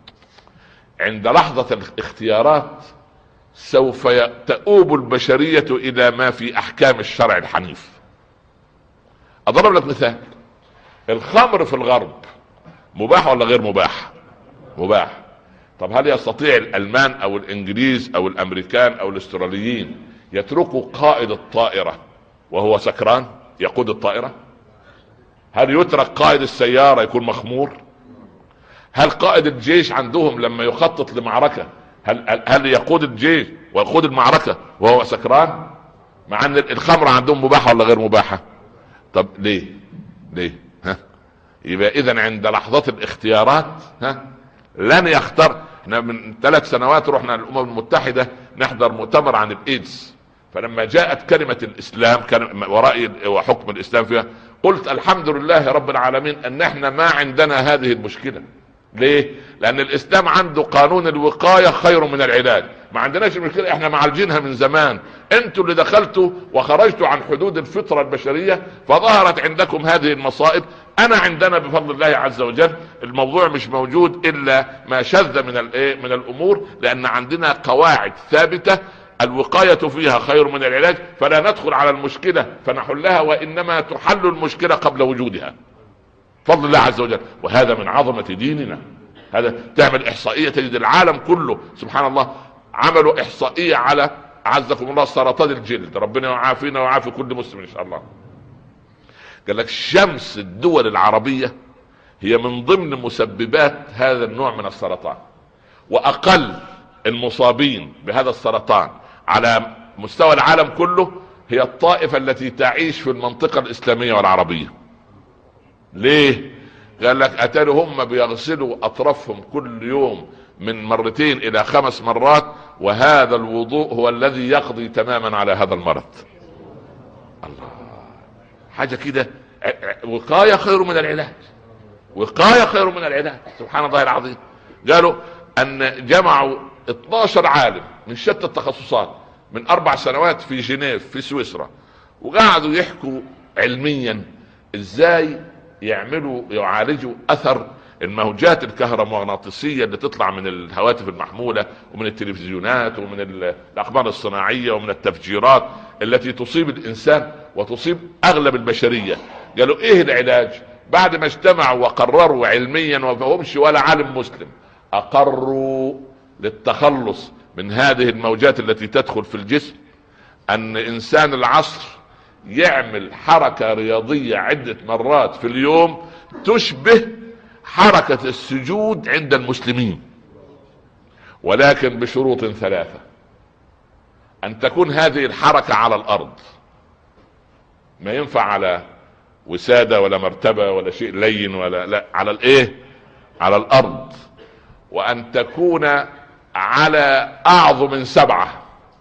عند لحظة الاختيارات سوف تؤوب البشرية إلى ما في أحكام الشرع الحنيف. أضرب لك مثال، الخمر في الغرب مباح ولا غير مباح؟ مباح. طب هل يستطيع الألمان أو الإنجليز أو الأمريكان أو الأستراليين يتركوا قائد الطائرة وهو سكران يقود الطائرة؟ هل يترك قائد السيارة يكون مخمور؟ هل قائد الجيش عندهم لما يخطط لمعركة هل, هل يقود الجيش ويقود المعركة وهو سكران؟ مع ان الخمر عندهم مباحة ولا غير مباحة؟ طب ليه ليه ها؟ يبقى اذا عند لحظة الاختيارات ها لن يختار. احنا من ثلاث سنوات رحنا للامم المتحدة نحضر مؤتمر عن الايدز، فلما جاءت كلمة الاسلام كان ورأي وحكم الاسلام فيها، قلت الحمد لله رب العالمين ان احنا ما عندنا هذه المشكلة. ليه؟ لان الاسلام عنده قانون الوقاية خير من العلاج. ما عندناش المشكلة، احنا معالجينها من زمان. انتوا اللي دخلتوا وخرجتوا عن حدود الفطرة البشرية فظهرت عندكم هذه المصائب. انا عندنا بفضل الله عز وجل الموضوع مش موجود الا ما شذ من الايه من الامور، لان عندنا قواعد ثابتة الوقاية فيها خير من العلاج، فلا ندخل على المشكلة فنحلها، وانما تحل المشكلة قبل وجودها فضل الله عز وجل. وهذا من عظمة ديننا. هذا تعمل احصائية تجد العالم كله سبحان الله عملوا احصائية على عزكم الله سرطان الجلد، ربنا يعافينا ويعافي كل مسلم ان شاء الله. قال لك شمس الدول العربية هي من ضمن مسببات هذا النوع من السرطان، واقل المصابين بهذا السرطان على مستوى العالم كله هي الطائفة التي تعيش في المنطقة الاسلامية والعربية. ليه؟ قال لك اتاروا هم بيغسلوا اطرافهم كل يوم من مرتين الى خمس مرات، وهذا الوضوء هو الذي يقضي تماما على هذا المرض. الله، حاجة كده. وقاية خير من العلاج، وقاية خير من العلاج. سبحان الله العظيم. قالوا ان جمعوا اتناشر عالم من شتى التخصصات من اربع سنوات في جنيف في سويسرا، وقعدوا يحكوا علميا ازاي يعملوا يعالجوا اثر الموجات الكهرومغناطيسية اللي تطلع من الهواتف المحمولة ومن التلفزيونات ومن الاقمار الصناعية ومن التفجيرات التي تصيب الانسان وتصيب اغلب البشرية. قالوا ايه العلاج؟ بعد ما اجتمعوا وقرروا علميا وفهمش ولا عالم مسلم، اقروا للتخلص من هذه الموجات التي تدخل في الجسم ان انسان العصر يعمل حركة رياضية عدة مرات في اليوم تشبه حركة السجود عند المسلمين، ولكن بشروط ثلاثة: ان تكون هذه الحركة على الارض، ما ينفع على وسادة ولا مرتبة ولا شيء لين ولا لا، على الايه؟ على الارض. وان تكون على اعظم سبعة،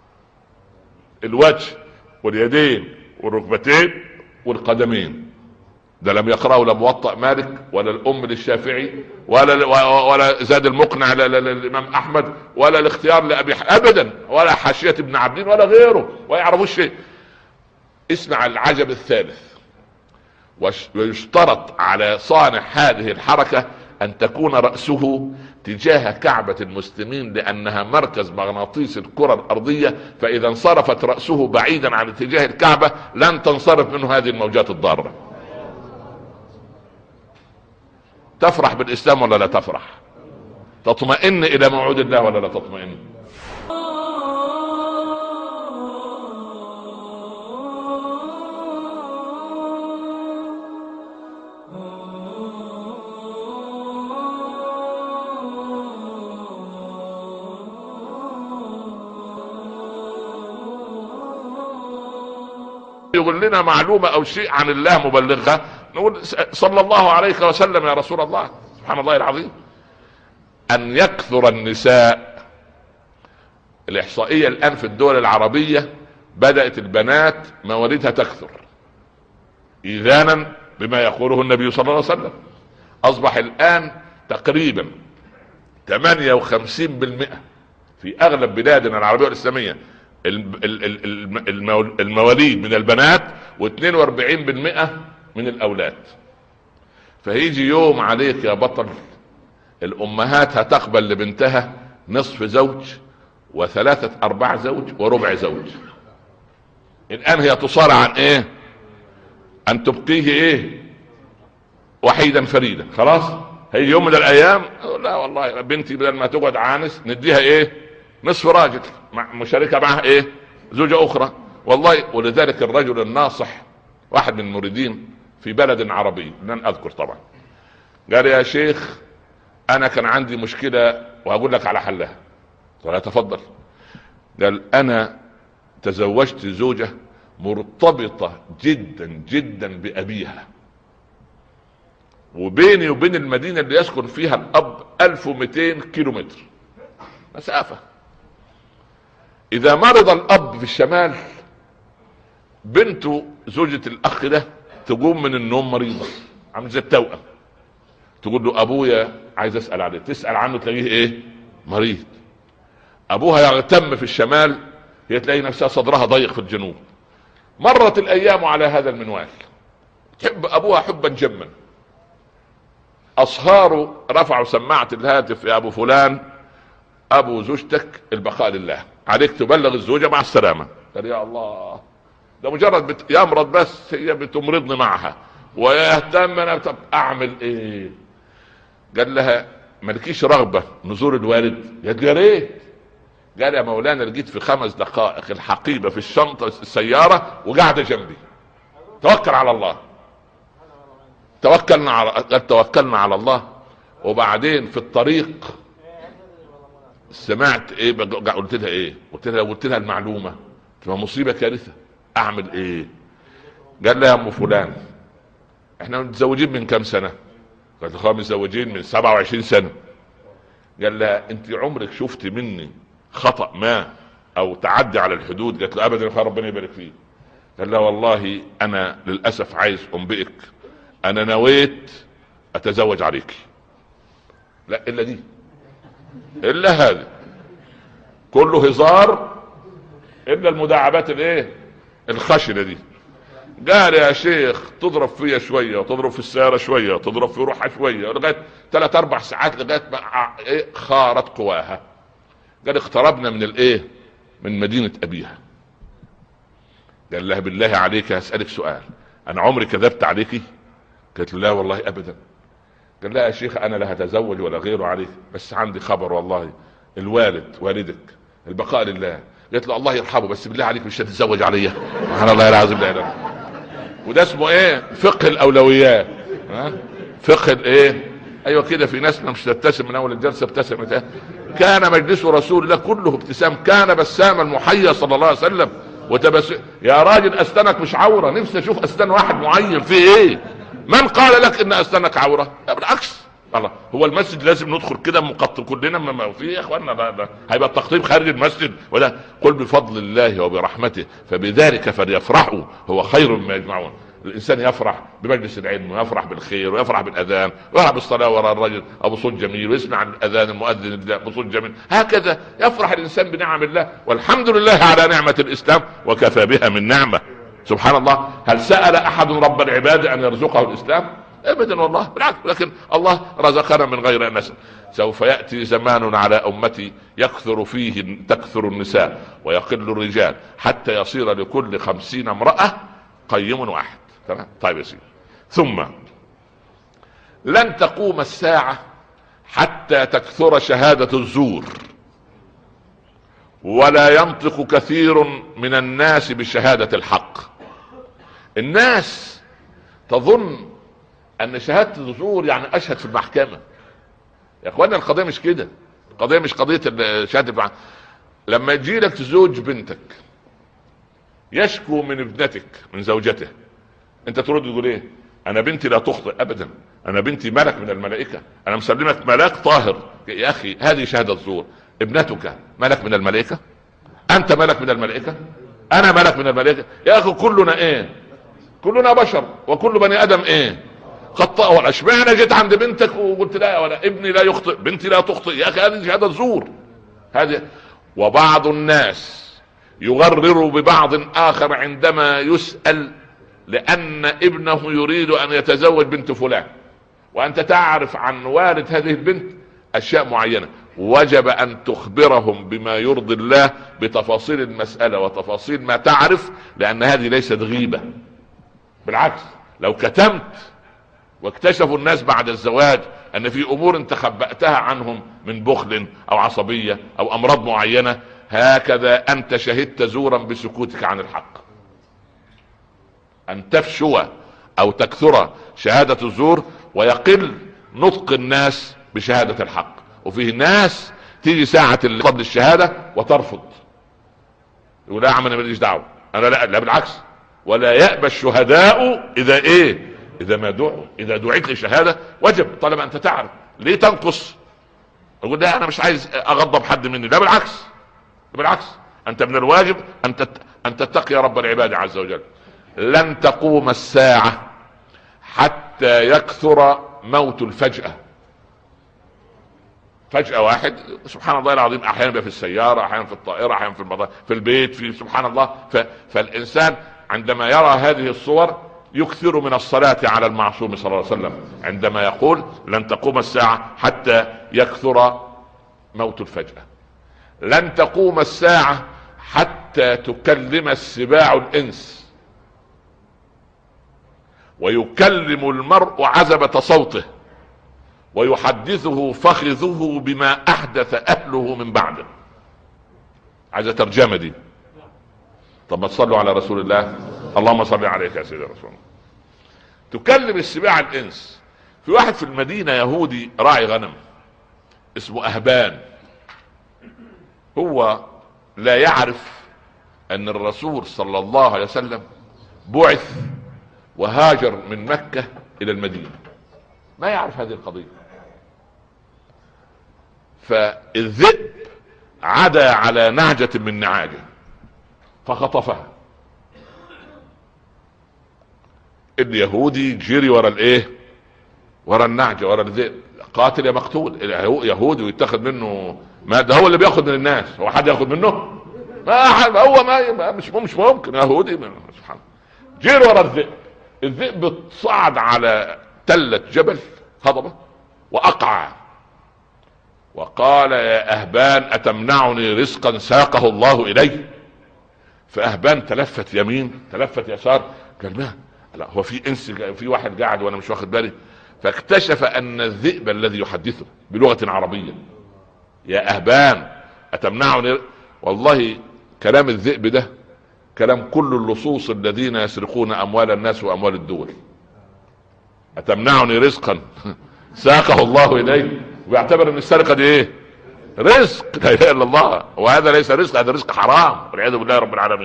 الوجه واليدين والركبتين والقدمين. ده لم يقرأه لا موطأ مالك ولا الام للشافعي ولا ولا زاد المقنع للامام احمد ولا الاختيار لابي ابدا ولا حاشية ابن عبدين ولا غيره، ويعرفوا شيء. اسمع العجب الثالث: ويشترط على صانع هذه الحركة ان تكون رأسه تجاه كعبة المسلمين، لانها مركز مغناطيس الكرة الارضية، فاذا انصرفت رأسه بعيدا عن اتجاه الكعبة لن تنصرف منه هذه الموجات الضارة. تفرح بالاسلام ولا لا تفرح؟ تطمئن الى موعود الله ولا لا تطمئن؟ يقول لنا معلومة او شيء عن الله مبلغها، نقول صلى الله عليه وسلم يا رسول الله. سبحان الله العظيم. ان يكثر النساء، الاحصائية الان في الدول العربية بدأت البنات مواليدها تكثر اذانا بما يقوله النبي صلى الله عليه وسلم. اصبح الان تقريبا ثمانية وخمسين بالمئة في اغلب بلادنا العربية والاسلامية المواليد من البنات، واثنين واربعين بالمئة من الاولاد. فهيجي يوم عليك يا بطل الامهات هتقبل لبنتها نصف زوج وثلاثة ارباع زوج وربع زوج. الان هي تصارع عن ايه؟ ان تبقيه ايه؟ وحيدا فريدا. خلاص هيجي يوم من الايام لا والله بنتي بدل ما تقعد عانس نديها ايه؟ نصف راجل مع مشاركة معها ايه؟ زوجة اخرى. والله ولذلك الرجل الناصح، واحد من المريدين في بلد عربي لن اذكر طبعا، قال يا شيخ انا كان عندي مشكلة وهقول لك على حلها. قال تفضل. قال انا تزوجت زوجة مرتبطة جدا جدا بابيها، وبيني وبين المدينة اللي يسكن فيها الاب الف ومئتين كيلو متر مسافة. اذا مرض الاب في الشمال بنته زوجة الاخ ده تقوم من النوم مريضة عامل زي التوأم، تقول له ابويا عايز اسأل عليه، تسأل عنه تلاقيه ايه؟ مريض. ابوها يغتم في الشمال، هي تلاقي نفسها صدرها ضيق في الجنوب. مرت الايام على هذا المنوال، تحب ابوها حبا جما. اصهاره رفعوا سماعة الهاتف: يا ابو فلان ابو زوجتك البقاء لله، عليك تبلغ الزوجة مع السلامة. قال يا الله، ده مجرد بت... يمرض بس هي بتمرضني معها ويهتم انا. طب اعمل ايه؟ قال لها مالكيش رغبة نزور الوالد؟ قال يا ريت. قال يا مولانا لقيت في خمس دقائق الحقيبة في الشنطة السيارة وقاعدة جنبي، توكل على الله. توكلنا على قال توكلنا على الله. وبعدين في الطريق سمعت ايه؟ قلت لها ايه؟ قلت لها قلت لها المعلومة، تبقى مصيبة كارثة. اعمل ايه؟ قال لها يا ام فلان احنا متزوجين من كام سنة؟ قالت له متزوجين من سبعة وعشرين سنة. قال لها انت عمرك شفت مني خطأ ما او تعدي على الحدود؟ قالت له ابدا يا ربنا يبارك فيك. قال لها والله انا للاسف عايز انبئك، انا نويت اتزوج عليك. لا الا دي، الا هذا كله هزار الا المداعبات الايه؟ الخشنة دي. قال يا شيخ تضرب فيا شوية وتضرب في السيارة شوية وتضرب في روحها شوية لغاية ثلاث اربع ساعات لغاية ما ايه خارت قواها. قال اقتربنا من الايه؟ من مدينة ابيها. قال لها بالله عليك هسألك سؤال، انا عمري كذبت عليكي؟ قالت له لا والله ابدا. قال لها يا شيخ انا لا هتزوج ولا غيره عليك، بس عندي خبر والله، الوالد والدك البقاء لله. قالت له الله يرحمه بس بالله عليك مش هتتزوج عليا؟ سبحان الله العظيم. لا لا، وده اسمه ايه؟ فقه الاولويات. ها؟ فقه الايه؟ ايوه كده. في ناس مش تبتسم من اول الجلسه ابتسم. كان مجلس رسول الله كله ابتسام، كان بسام المحيا صلى الله عليه وسلم وتبسم. يا راجل اسنانك مش عوره، نفسي اشوف اسنان واحد معين في ايه. من قال لك ان اسنانك عوره؟ بالعكس. الله، هو المسجد لازم ندخل كده مقط كلنا؟ ما في يا اخوانا، ده, ده هيبقى التخطيب خارج المسجد. ولا قل بفضل الله وبرحمته فبذلك فليفرحوا هو خير مما يجمعون. الانسان يفرح بمجلس العلم، ويفرح بالخير، ويفرح بالاذان، ويفرح بالصلاه وراء الرجل ابو صوت جميل، ويسمع الاذان المؤذن بصوت جميل. هكذا يفرح الانسان بنعم الله، والحمد لله على نعمه الاسلام وكفى بها من نعمه. سبحان الله، هل سأل احد رب العباد ان يرزقه الاسلام؟ ابدا والله، بالعكس، لكن الله رزقنا من غير ان نسأل. سوف يأتي زمان على امتي يكثر فيه تكثر النساء ويقل الرجال، حتى يصير لكل خمسين امرأة قيم واحد. تمام؟ طيب يا سيدي، ثم لن تقوم الساعة حتى تكثر شهادة الزور، ولا ينطق كثير من الناس بشهادة الحق. الناس تظن ان شهادة الزور يعني اشهد في المحكمة. يا اخوانا القضية مش كده، القضية مش قضية شهادة. لما يجي لك تزوج بنتك يشكو من ابنتك من زوجته، انت ترد تقول ايه؟ انا بنتي لا تخطئ ابدا، انا بنتي ملك من الملائكة، انا مسلمك ملاك طاهر. يا اخي هذه شهادة زور. ابنتك ملك من الملائكة؟ انت ملك من الملائكة؟ انا ملك من الملائكة؟ يا اخي كلنا ايه؟ كلنا بشر، وكل بني ادم ايه؟ خطأ. ولا اشمعنى جيت عند بنتك وقلت لا، ولا ابني لا يخطئ، بنتي لا تخطئ؟ يا اخي هذه شهادة زور هذه. وبعض الناس يغرر ببعض اخر عندما يسأل لان ابنه يريد ان يتزوج بنت فلان، وانت تعرف عن والد هذه البنت اشياء معينة، وجب ان تخبرهم بما يرضي الله بتفاصيل المسألة وتفاصيل ما تعرف، لان هذه ليست غيبة. بالعكس، لو كتمت واكتشفوا الناس بعد الزواج ان في امور انت خبأتها عنهم من بخل او عصبية او امراض معينة، هكذا انت شهدت زورا بسكوتك عن الحق. ان تفشو او تكثر شهادة الزور ويقل نطق الناس بشهادة الحق. وفيه ناس تيجي ساعة فضل الشهادة وترفض، يقول لا يا عم انا ماليش دعوة، انا لا, لا بالعكس. ولا يأبى الشهداء اذا ايه؟ اذا ما دعوا. اذا دعيت لشهادة وجب، طالما انت تعرف. ليه تنقص؟ يقول لا انا مش عايز اغضب حد مني، لا بالعكس، بالعكس، انت من الواجب ان ان تتقي رب العباد عز وجل. لن تقوم الساعة حتى يكثر موت الفجأة. فجأة واحد سبحان الله العظيم، احيانا بقى في السيارة، احيانا في الطائرة، احيانا في المطار، في البيت، في سبحان الله. ف... فالانسان عندما يرى هذه الصور يكثر من الصلاة على المعصوم صلى الله عليه وسلم عندما يقول لن تقوم الساعة حتى يكثر موت الفجأة. لن تقوم الساعة حتى تكلم السباع الانس، ويكلم المرء عزبة صوته، ويحدثه فخذه بما احدث اهله من بعده. عايزة ترجمة دي؟ طب ما تصلوا على رسول الله، اللهم صل عليك يا سيدي رسول الله. تكلم السباع الانس. في واحد في المدينة يهودي راعي غنم اسمه اهبان، هو لا يعرف ان الرسول صلى الله عليه وسلم بعث وهاجر من مكة الى المدينة، ما يعرف هذه القضية. فالذئب عدا على نعجة من نعاجه فخطفها. اليهودي جري ورا الايه؟ ورا النعجة، ورا الذئب. قاتل يا مقتول. يهودي ويتخذ منه ما ده، هو اللي بياخد من الناس، هو حد ياخد منه؟ ما هو ما مش مش ممكن. يهودي سبحان الله جري ورا الذئب. الذئب صعد على تلة جبل هضبة واقع، وقال يا اهبان اتمنعني رزقا ساقه الله الي؟ فاهبان تلفت يمين تلفت يسار، قال ما لا، هو في انس في واحد قاعد وانا مش واخد بالي. فاكتشف ان الذئب الذي يحدثه بلغة عربية يا اهبان اتمنعني. والله كلام الذئب ده كلام كل اللصوص الذين يسرقون اموال الناس واموال الدول. اتمنعني رزقا ساقه الله اليه، ويعتبر ان السرقة دي ايه؟ رزق. لا اله الا الله. وهذا ليس رزق، هذا رزق حرام والعياذ بالله رب العالمين.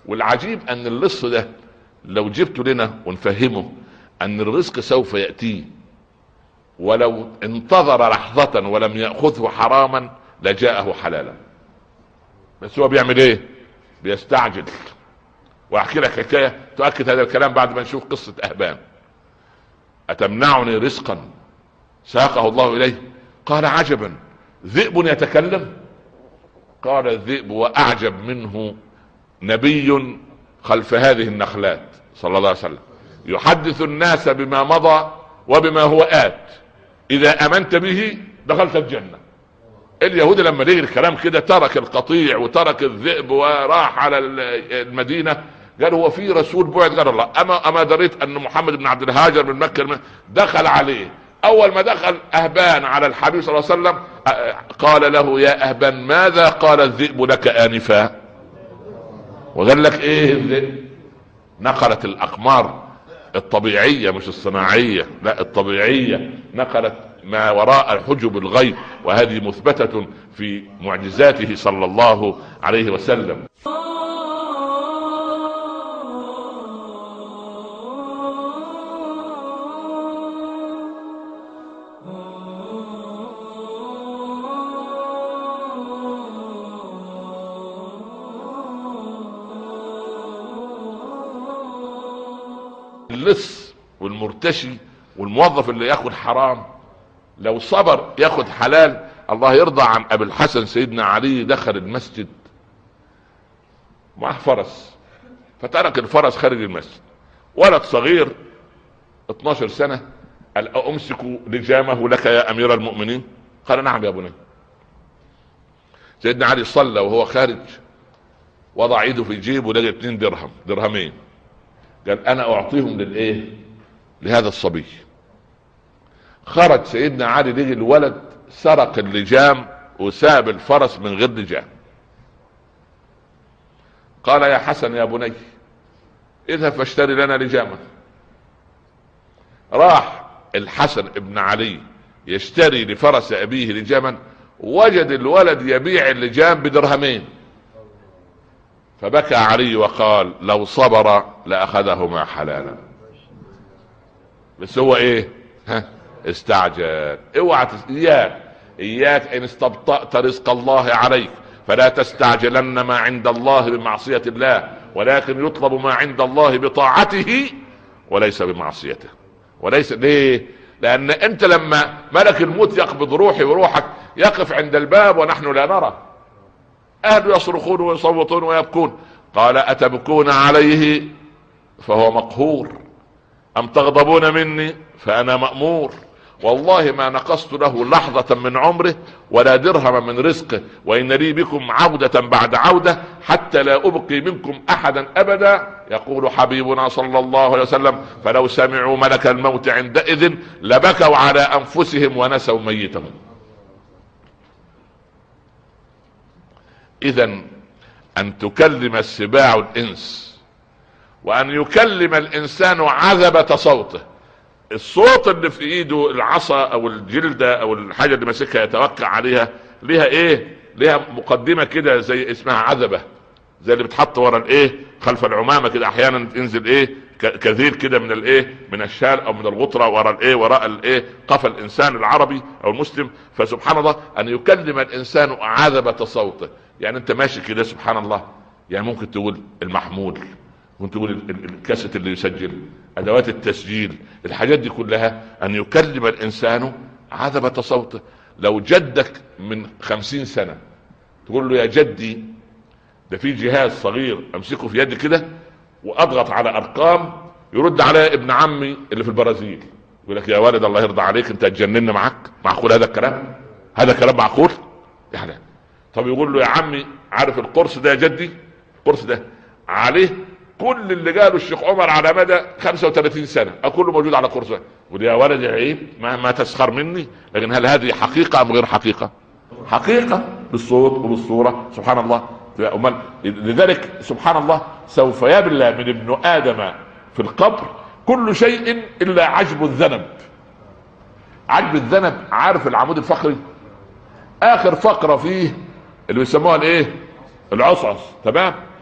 والعجيب ان اللص ده لو جبته لنا ونفهمه ان الرزق سوف يأتيه ولو انتظر لحظة ولم يأخذه حراما لجاءه حلالا، بس هو بيعمل ايه؟ بيستعجل. واحكي لك حكاية تؤكد هذا الكلام بعد ما نشوف قصة اهبان. اتمنعني رزقا ساقه الله اليه؟ قال عجبا، ذئب يتكلم؟ قال الذئب واعجب منه نبي خلف هذه النخلات صلى الله عليه وسلم يحدث الناس بما مضى وبما هو آت، اذا امنت به دخلت الجنة. اليهود لما لقي الكلام كده ترك القطيع وترك الذئب وراح على المدينة. قال هو في رسول بعد؟ قال الله، اما اما دريت ان محمد بن عبد الهاجر من مكة دخل عليه. اول ما دخل اهبان على الحبيب صلى الله عليه وسلم قال له يا اهبان ماذا قال الذئب لك انفا؟ وقال لك ايه الذئب؟ نقلت الاقمار الطبيعية مش الصناعية، لا الطبيعية، نقلت ما وراء الحجب الغيب، وهذه مثبتة في معجزاته صلى الله عليه وسلم. اللص والمرتشي والموظف اللي ياخد حرام لو صبر ياخد حلال، الله يرضى عن ابي الحسن سيدنا علي دخل المسجد مع فرس، فترك الفرس خارج المسجد. ولد صغير اتناشر سنة قال امسك لجامه لك يا امير المؤمنين؟ قال نعم يا بني. سيدنا علي صلى وهو خارج وضع ايده في جيبه لقى اتنين درهم درهمين، قال انا اعطيهم للايه؟ لهذا الصبي. خرج سيدنا علي لقي الولد سرق اللجام وساب الفرس من غير لجام. قال يا حسن يا بني اذهب فاشتري لنا لجاما. راح الحسن ابن علي يشتري لفرس ابيه لجاما، وجد الولد يبيع اللجام بدرهمين، فبكى علي وقال لو صبر لاخذهما حلالا. بس هو ايه؟ ها استعجل. اوعى تس... اياك اياك ان استبطأت رزق الله عليك فلا تستعجلن ما عند الله بمعصية الله، ولكن يطلب ما عند الله بطاعته وليس بمعصيته. وليس ليه؟ لان انت لما ملك الموت يقبض روحي وروحك يقف عند الباب ونحن لا نرى، اهل يصرخون ويصوتون ويبكون. قال اتبكون عليه فهو مقهور ام تغضبون مني فانا مأمور؟ والله ما نقصت له لحظة من عمره ولا درهم من رزقه، وان لي بكم عودة بعد عودة حتى لا ابقي منكم احدا ابدا. يقول حبيبنا صلى الله عليه وسلم فلو سمعوا ملك الموت عندئذ لبكوا على انفسهم ونسوا ميتهم. اذا ان تكلم السباع الانس وان يكلم الانسان عذبة صوته. الصوت اللي في ايده العصا او الجلدة او الحاجة اللي ماسكها يتوقع عليها ليها ايه؟ ليها مقدمة كده زي اسمها عذبة، زي اللي بتحط ورا الايه خلف العمامة كده، احيانا تنزل ايه كثير كده من الايه من الشال او من الغطرة ورا الايه وراء الايه قفا الانسان العربي او المسلم. فسبحان الله ان يكلم الانسان عذبة صوته. يعني انت ماشي كده سبحان الله، يعني ممكن تقول المحمول، ممكن تقول الكاسيت اللي يسجل، ادوات التسجيل، الحاجات دي كلها ان يكلم الانسان عذبة صوته. لو جدك من خمسين سنة تقول له يا جدي ده في جهاز صغير امسكه في يدي كده واضغط على ارقام يرد على ابن عمي اللي في البرازيل، يقول لك يا والد الله يرضى عليك انت هتجننا معاك؟ معقول هذا الكلام؟ هذا كلام معقول؟ يعني طب يقول له يا عمي عارف القرص ده يا جدي؟ القرص ده عليه كل اللي قاله الشيخ عمر على مدى خمسة وثلاثين سنة اكله موجود على قرصه. يقول يا ولد عيب ما, ما تسخر مني. لكن هل هذه حقيقة ام غير حقيقة؟ حقيقة بالصوت وبالصورة سبحان الله. لذلك سبحان الله سوف يبلى من ابن آدم في القبر كل شيء إلا عجب الذنب. عجب الذنب، عارف العمود الفقري آخر فقرة فيه اللي بيسموها الايه؟ العصعص، تمام؟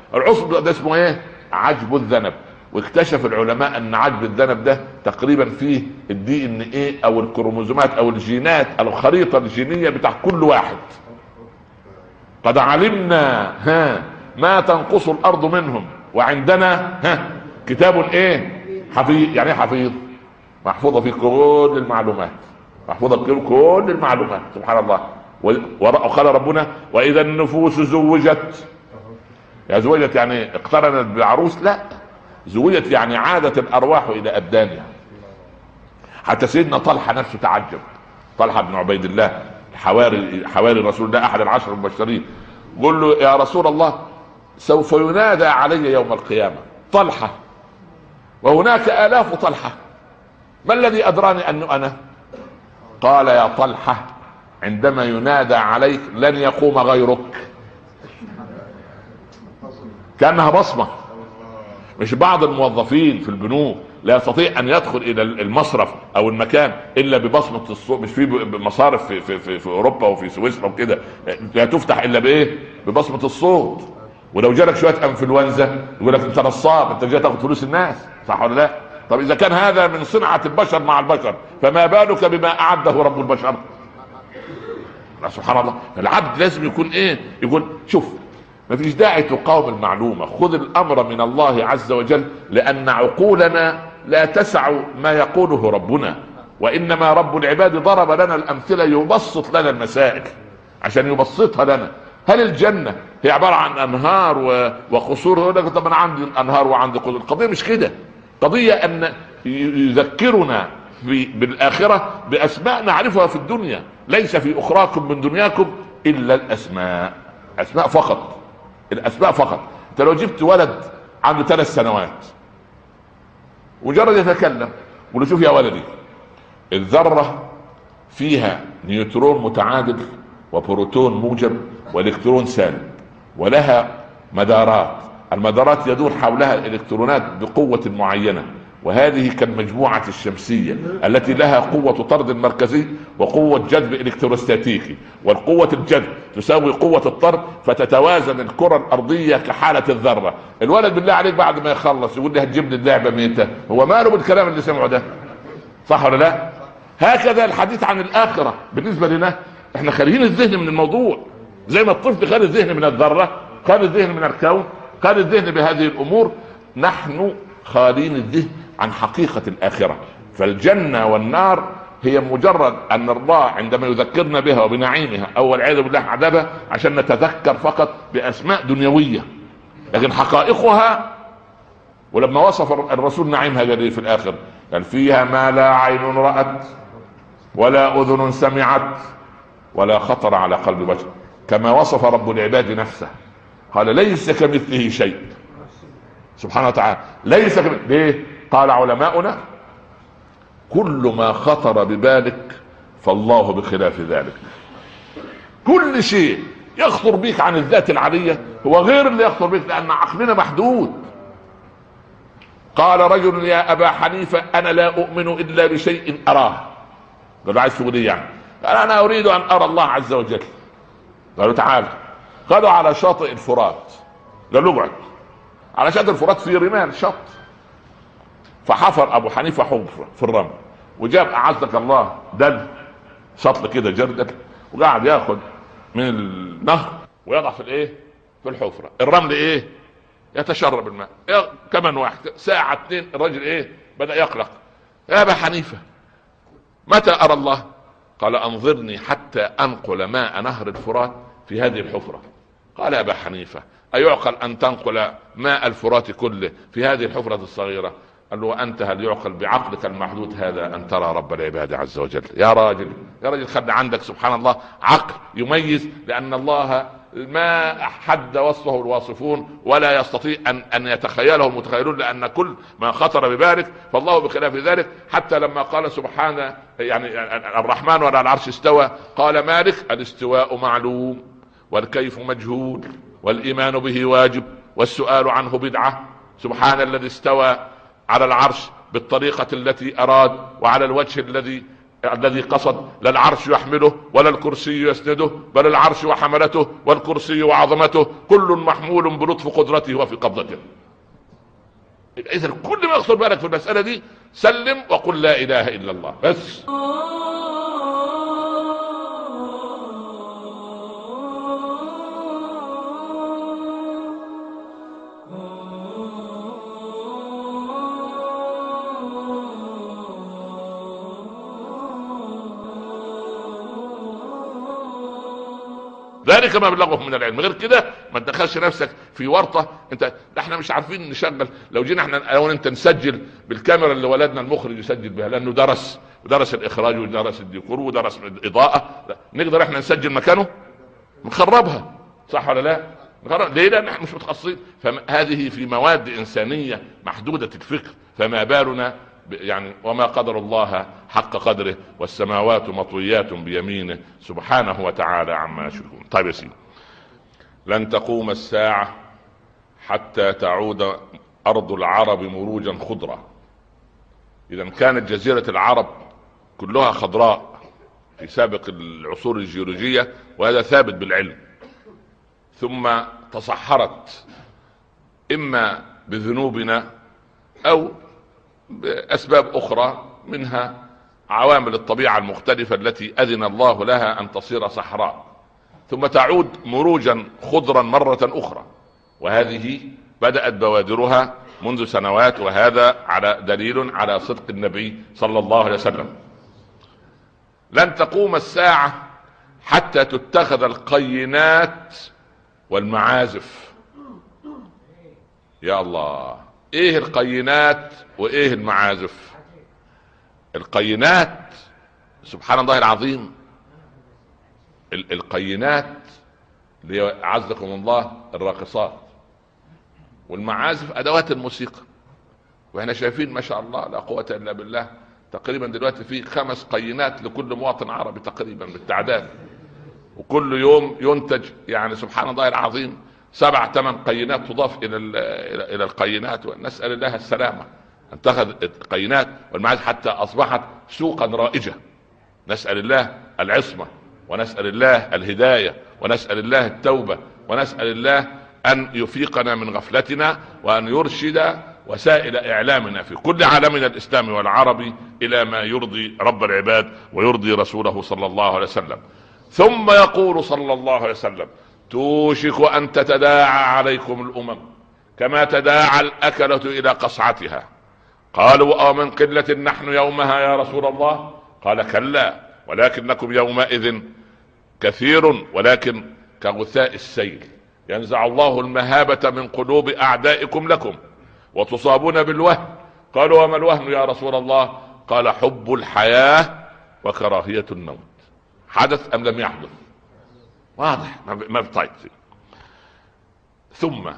العصب ده اسمه ايه؟ عجب الذنب. واكتشف العلماء ان عجب الذنب ده تقريبا فيه الدي ان ايه او الكروموزومات او الجينات او الخريطه الجينيه بتاع كل واحد. قد علمنا ها ما تنقص الارض منهم وعندنا ها كتاب ايه حفيظ. يعني ايه حفيظ؟ محفوظه في كل المعلومات، محفوظه في كل المعلومات. سبحان الله. وقال ربنا واذا النفوس زوجت. يا زوجت يعني اقترنت بعروس؟ لا، زوجت يعني عادت الارواح الى ابدانها. حتى سيدنا طلحه نفسه تعجب، طلحه بن عبيد الله حواري حواري رسول الله احد العشر المبشرين، قل له يا رسول الله سوف ينادى علي يوم القيامه طلحه وهناك الاف طلحه، ما الذي ادراني انه انا؟ قال يا طلحه عندما ينادى عليك لن يقوم غيرك. كانها بصمه. مش بعض الموظفين في البنوك لا يستطيع ان يدخل الى المصرف او المكان الا ببصمه الصوت؟ مش في مصارف في, في, في, في اوروبا وفي سويسرا وكده لا تفتح الا بايه؟ ببصمه الصوت. ولو جالك شويه انفلونزا يقول لك انت نصاب، انت جاي تاخد فلوس الناس، صح ولا لا؟ طب اذا كان هذا من صنعه البشر مع البشر فما بالك بما اعده رب البشر؟ سبحان الله. العبد لازم يكون ايه؟ يقول شوف ما فيش داعي تقاوم المعلومة، خذ الامر من الله عز وجل، لان عقولنا لا تسع ما يقوله ربنا، وانما رب العباد ضرب لنا الامثلة يبسط لنا المسائل عشان يبسطها لنا. هل الجنة هي عبارة عن انهار وقصور؟ يقول لك طب انا عندي انهار وعندي قصور. القضية مش كده، قضية ان يذكرنا بالاخرة باسماء نعرفها في الدنيا، ليس في اخراكم من دنياكم الا الاسماء، اسماء فقط، الاسماء فقط. انت لو جبت ولد عنده ثلاث سنوات وجرد يتكلم وله شوف يا ولدي الذرة فيها نيوترون متعادل وبروتون موجب والكترون سالب، ولها مدارات، المدارات يدور حولها الالكترونات بقوة معينة، وهذه كالمجموعة الشمسية التي لها قوة طرد مركزي وقوة جذب الكتروستاتيكي، والقوة الجذب تساوي قوة الطرد، فتتوازن الكرة الارضية كحالة الذرة. الولد بالله عليك بعد ما يخلص يقول لي هتجيب لي اللعبة ميتة، هو ماله بالكلام اللي سمعه ده؟ صح ولا لا؟ هكذا الحديث عن الاخرة بالنسبة لنا احنا خاليين الذهن من الموضوع، زي ما الطفل خالي الذهن من الذرة، خالي الذهن من الكون، خالي الذهن بهذه الامور. نحن خالين الذهن عن حقيقة الآخرة. فالجنة والنار هي مجرد أن الله عندما يذكرنا بها وبنعيمها أو والعياذ بالله عذابها عشان نتذكر فقط بأسماء دنيوية، لكن حقائقها. ولما وصف الرسول نعيمها قال في الآخر قال فيها ما لا عين رأت ولا أذن سمعت ولا خطر على قلب بشر، كما وصف رب العباد نفسه قال ليس كمثله شيء سبحانه وتعالى. ليس كم... ليه؟ قال علماؤنا كل ما خطر ببالك فالله بخلاف ذلك. كل شيء يخطر بك عن الذات العلية هو غير اللي يخطر بك، لأن عقلنا محدود. قال رجل يا أبا حنيفة أنا لا أؤمن إلا بشيء أراه. قالوا عايز تقول ايه يعني؟ قال أنا أريد أن أرى الله عز وجل. قالوا تعال. قالوا على شاطئ الفرات. قالوا اقعد على شاطئ الفرات في رمال شط. فحفر ابو حنيفه حفره في الرمل وجاب اعزك الله دل شطل كده جردل وقاعد ياخذ من النهر ويضع في الايه في الحفره. الرمل ايه يتشرب الماء. كمان واحد ساعه اثنين الرجل ايه بدا يقلق. يا ابا حنيفه متى ارى الله؟ قال انظرني حتى انقل ماء نهر الفرات في هذه الحفره. قال يا ابا حنيفه ايعقل ان تنقل ماء الفرات كله في هذه الحفره الصغيره؟ قال له وانت هل يعقل بعقلك المحدود هذا ان ترى رب العباد عز وجل؟ يا راجل يا راجل خلي عندك سبحان الله عقل يميز، لان الله ما حد وصفه الواصفون ولا يستطيع ان ان يتخيله المتخيلون، لان كل ما خطر ببالك فالله بخلاف ذلك. حتى لما قال سبحانه يعني الرحمن وعلى العرش استوى، قال مالك الاستواء معلوم والكيف مجهول والايمان به واجب والسؤال عنه بدعة. سبحان الذي استوى على العرش بالطريقة التي أراد وعلى الوجه الذي الذي قصد لا العرش يحمله ولا الكرسي يسنده، بل العرش وحملته والكرسي وعظمته كل محمول بلطف قدرته وفي قبضته. اذا كل ما يخطر بالك في المسألة دي سلم وقل لا اله الا الله بس. ذلك ما بلغهم من العلم. غير كده ما تدخلش نفسك في ورطه. انت احنا مش عارفين نشغل. لو جينا احنا لو انت نسجل بالكاميرا اللي ولدنا المخرج يسجل بها، لانه درس ودرس الاخراج ودرس الديكور ودرس الاضاءه، نقدر احنا نسجل مكانه؟ نخربها، صح ولا لا؟ نخرب. ليه؟ لان احنا مش متخصصين. فهذه في مواد انسانيه محدوده الفكر، فما بالنا يعني وما قدر الله حق قدره والسماوات مطويات بيمينه سبحانه وتعالى عما يشركون. طيب يا سيدي، لن تقوم الساعة حتى تعود أرض العرب مروجا خضرا. إذا كانت جزيرة العرب كلها خضراء في سابق العصور الجيولوجية، وهذا ثابت بالعلم، ثم تصحرت إما بذنوبنا أو بأسباب أخرى، منها عوامل الطبيعة المختلفة التي أذن الله لها أن تصير صحراء، ثم تعود مروجا خضرا مرة أخرى. وهذه بدأت بوادرها منذ سنوات، وهذا على دليل على صدق النبي صلى الله عليه وسلم. لن تقوم الساعة حتى تتخذ القينات والمعازف. يا الله، ايه القينات وايه المعازف؟ القينات سبحان الله العظيم، القينات اللي عزكم الله الراقصات، والمعازف ادوات الموسيقى. واحنا شايفين ما شاء الله لا قوة الا بالله، تقريبا دلوقتي في خمس قينات لكل مواطن عربي تقريبا بالتعداد، وكل يوم ينتج يعني سبحان الله العظيم سبع ثمان قينات تضاف الى الى القينات. ونسال الله السلامه. اتخذ القينات والمعازف حتى اصبحت سوقا رائجه. نسال الله العصمه، ونسال الله الهدايه، ونسال الله التوبه، ونسال الله ان يفيقنا من غفلتنا، وان يرشد وسائل اعلامنا في كل عالمنا الاسلامي والعربي الى ما يرضي رب العباد ويرضي رسوله صلى الله عليه وسلم. ثم يقول صلى الله عليه وسلم: توشك ان تتداعى عليكم الامم كما تداعى الاكلة الى قصعتها. قالوا: او من قلة نحن يومها يا رسول الله؟ قال: كلا، ولكنكم يومئذ كثير ولكن كغثاء السيل، ينزع الله المهابة من قلوب اعدائكم لكم وتصابون بالوهن. قالوا: وما الوهن يا رسول الله؟ قال: حب الحياة وكراهية الموت. حدث ام لم يحدث؟ واضح ما طيب. ثم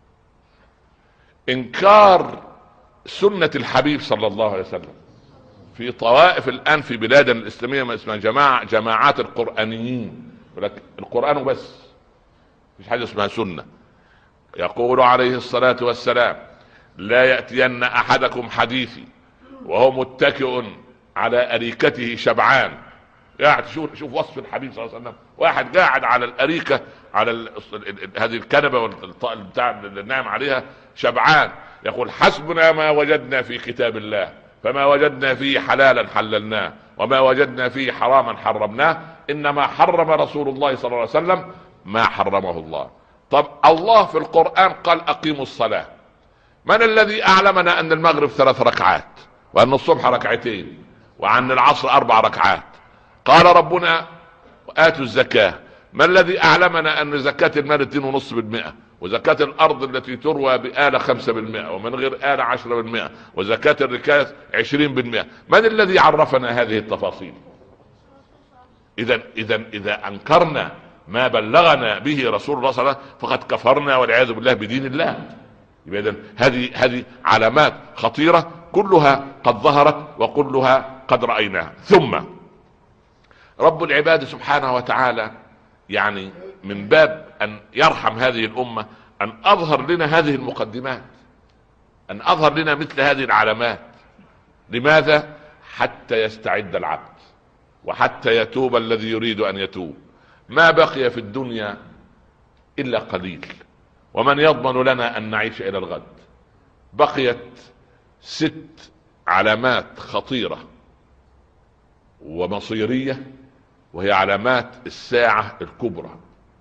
انكار سنة الحبيب صلى الله عليه وسلم في طوائف الان في بلادنا الاسلامية ما اسمها جماعة جماعات القرآنيين، ولكن القرآن بس، مفيش حاجة اسمها سنة. يقول عليه الصلاة والسلام: لا يأتين احدكم حديثي وهو متكئ على اريكته شبعان. قاعد شوف شوف وصف الحبيب صلى الله عليه وسلم، واحد قاعد على الاريكه على ال ال هذه الكنبه والطاقه بتاع اللي نام عليها شبعان، يقول: حسبنا ما وجدنا في كتاب الله، فما وجدنا فيه حلالا حللناه وما وجدنا فيه حراما حرمناه، انما حرم رسول الله صلى الله عليه وسلم ما حرمه الله. طب الله في القرآن قال: اقيموا الصلاة. من الذي اعلمنا ان المغرب ثلاث ركعات، وان الصبح ركعتين، وعن العصر اربع ركعات؟ قال ربنا: وآتوا الزكاة. ما الذي اعلمنا ان زكاة المال اثنين ونص بالمئة، وزكاة الارض التي تروى بآلة خمسة بالمئة، ومن غير آلة عشرة بالمئة، وزكاة الركاز عشرين بالمئة؟ من الذي عرفنا هذه التفاصيل؟ اذا اذا اذا انكرنا ما بلغنا به رسول الله صلى الله عليه وسلم فقد كفرنا والعياذ بالله بدين الله. اذا هذه هذه علامات خطيرة كلها قد ظهرت وكلها قد رأيناها. ثم رب العباد سبحانه وتعالى يعني من باب ان يرحم هذه الامة ان اظهر لنا هذه المقدمات، ان اظهر لنا مثل هذه العلامات. لماذا؟ حتى يستعد العبد. وحتى يتوب الذي يريد ان يتوب. ما بقي في الدنيا الا قليل، ومن يضمن لنا ان نعيش الى الغد؟ بقيت ست علامات خطيرة ومصيرية، وهي علامات الساعة الكبرى.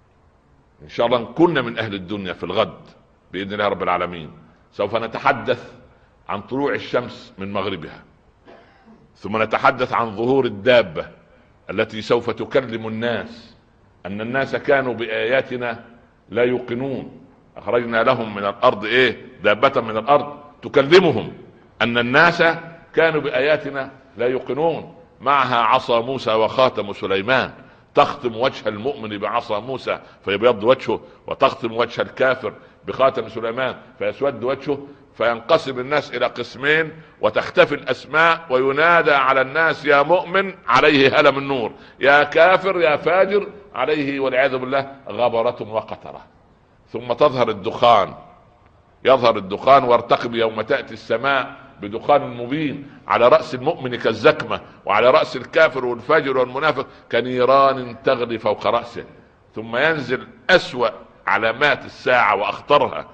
ان شاء الله كنا من اهل الدنيا في الغد باذن الله رب العالمين سوف نتحدث عن طلوع الشمس من مغربها، ثم نتحدث عن ظهور الدابة التي سوف تكلم الناس، ان الناس كانوا بآياتنا لا يوقنون، اخرجنا لهم من الارض ايه؟ دابة من الارض تكلمهم ان الناس كانوا بآياتنا لا يوقنون. معها عصا موسى وخاتم سليمان، تختم وجه المؤمن بعصا موسى فيبيض وجهه، وتختم وجه الكافر بخاتم سليمان فيسود وجهه، فينقسم الناس الى قسمين، وتختفي الاسماء، وينادى على الناس يا مؤمن عليه هلم النور، يا كافر يا فاجر عليه والعياذ بالله غبرة وقترة. ثم تظهر الدخان، يظهر الدخان، وارتقب يوم تأتي السماء بدخان مبين، على رأس المؤمن كالزكمة، وعلى رأس الكافر والفاجر والمنافق كنيران تغلي فوق رأسه. ثم ينزل أسوأ علامات الساعة وأخطرها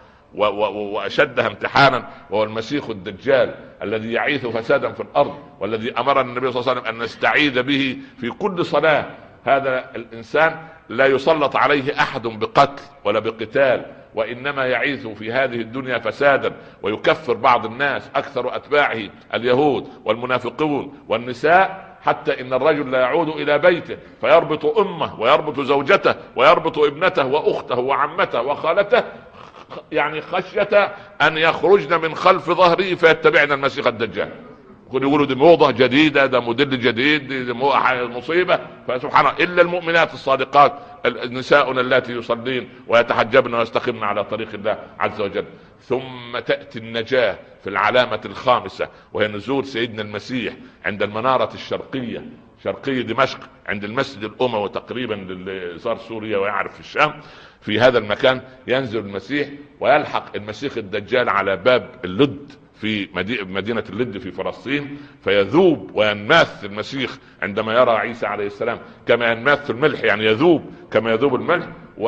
وأشدها امتحانا، وهو المسيح الدجال الذي يعيث فسادا في الأرض، والذي أمرنا النبي صلى الله عليه وسلم أن نستعيذ به في كل صلاة. هذا الإنسان لا يسلط عليه أحد بقتل ولا بقتال، وإنما يعيث في هذه الدنيا فسادا، ويكفر بعض الناس أكثر أتباعه اليهود والمنافقون والنساء، حتى إن الرجل لا يعود إلى بيته فيربط أمه ويربط زوجته ويربط ابنته وأخته وعمته وخالته، يعني خشية أن يخرجن من خلف ظهره فيتبعن المسيح الدجال. يقولوا دي موضة جديدة، ده موديل جديد، دي مصيبة. فسبحان الله، إلا المؤمنات الصادقات نساؤنا اللاتي يصلين ويتحجبن ويستقمن على طريق الله عز وجل. ثم تأتي النجاة في العلامة الخامسة، وهي نزول سيدنا المسيح عند المنارة الشرقية، شرقي دمشق، عند المسجد الأموي تقريبا اللي صار سوريا ويعرف في الشام. في هذا المكان ينزل المسيح، ويلحق المسيح الدجال على باب اللد في مدينة اللد في فلسطين، فيذوب وينماث المسيح عندما يرى عيسى عليه السلام كما ينماث الملح، يعني يذوب كما يذوب الملح.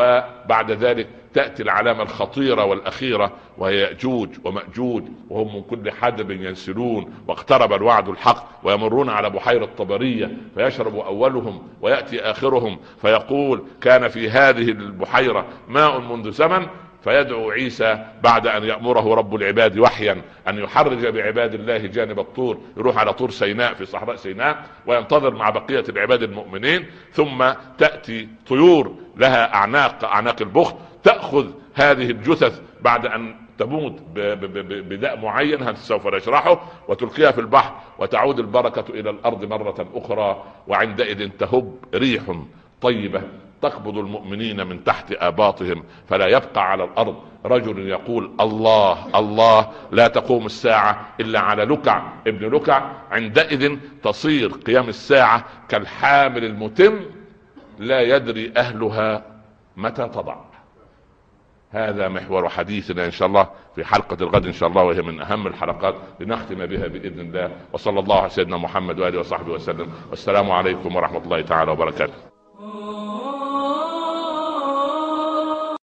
وبعد ذلك تأتي العلامة الخطيرة والأخيرة، وهي يأجوج ومأجوج، وهم من كل حدب ينسلون، واقترب الوعد الحق، ويمرون على بحيرة طبرية فيشرب أولهم ويأتي آخرهم، فيقول كان في هذه البحيرة ماء منذ زمن، فيدعو عيسى بعد ان يأمره رب العباد وحيا ان يحرج بعباد الله جانب الطور، يروح على طور سيناء في صحراء سيناء وينتظر مع بقية العباد المؤمنين. ثم تأتي طيور لها اعناق، اعناق البخت، تأخذ هذه الجثث بعد ان تموت بداء معين هذا سوف نشرحه، وتلقيها في البحر، وتعود البركة الى الارض مرة اخرى، وعندئذ تهب ريح طيبة تقبض المؤمنين من تحت آباطهم، فلا يبقى على الأرض رجل يقول الله الله، لا تقوم الساعة إلا على لكع ابن لكع. عندئذ تصير قيام الساعة كالحامل المتم لا يدري أهلها متى تضع. هذا محور حديثنا إن شاء الله في حلقة الغد إن شاء الله، وهي من أهم الحلقات لنختم بها بإذن الله. وصلى الله على سيدنا محمد وآله وصحبه وسلم، والسلام عليكم ورحمة الله تعالى وبركاته.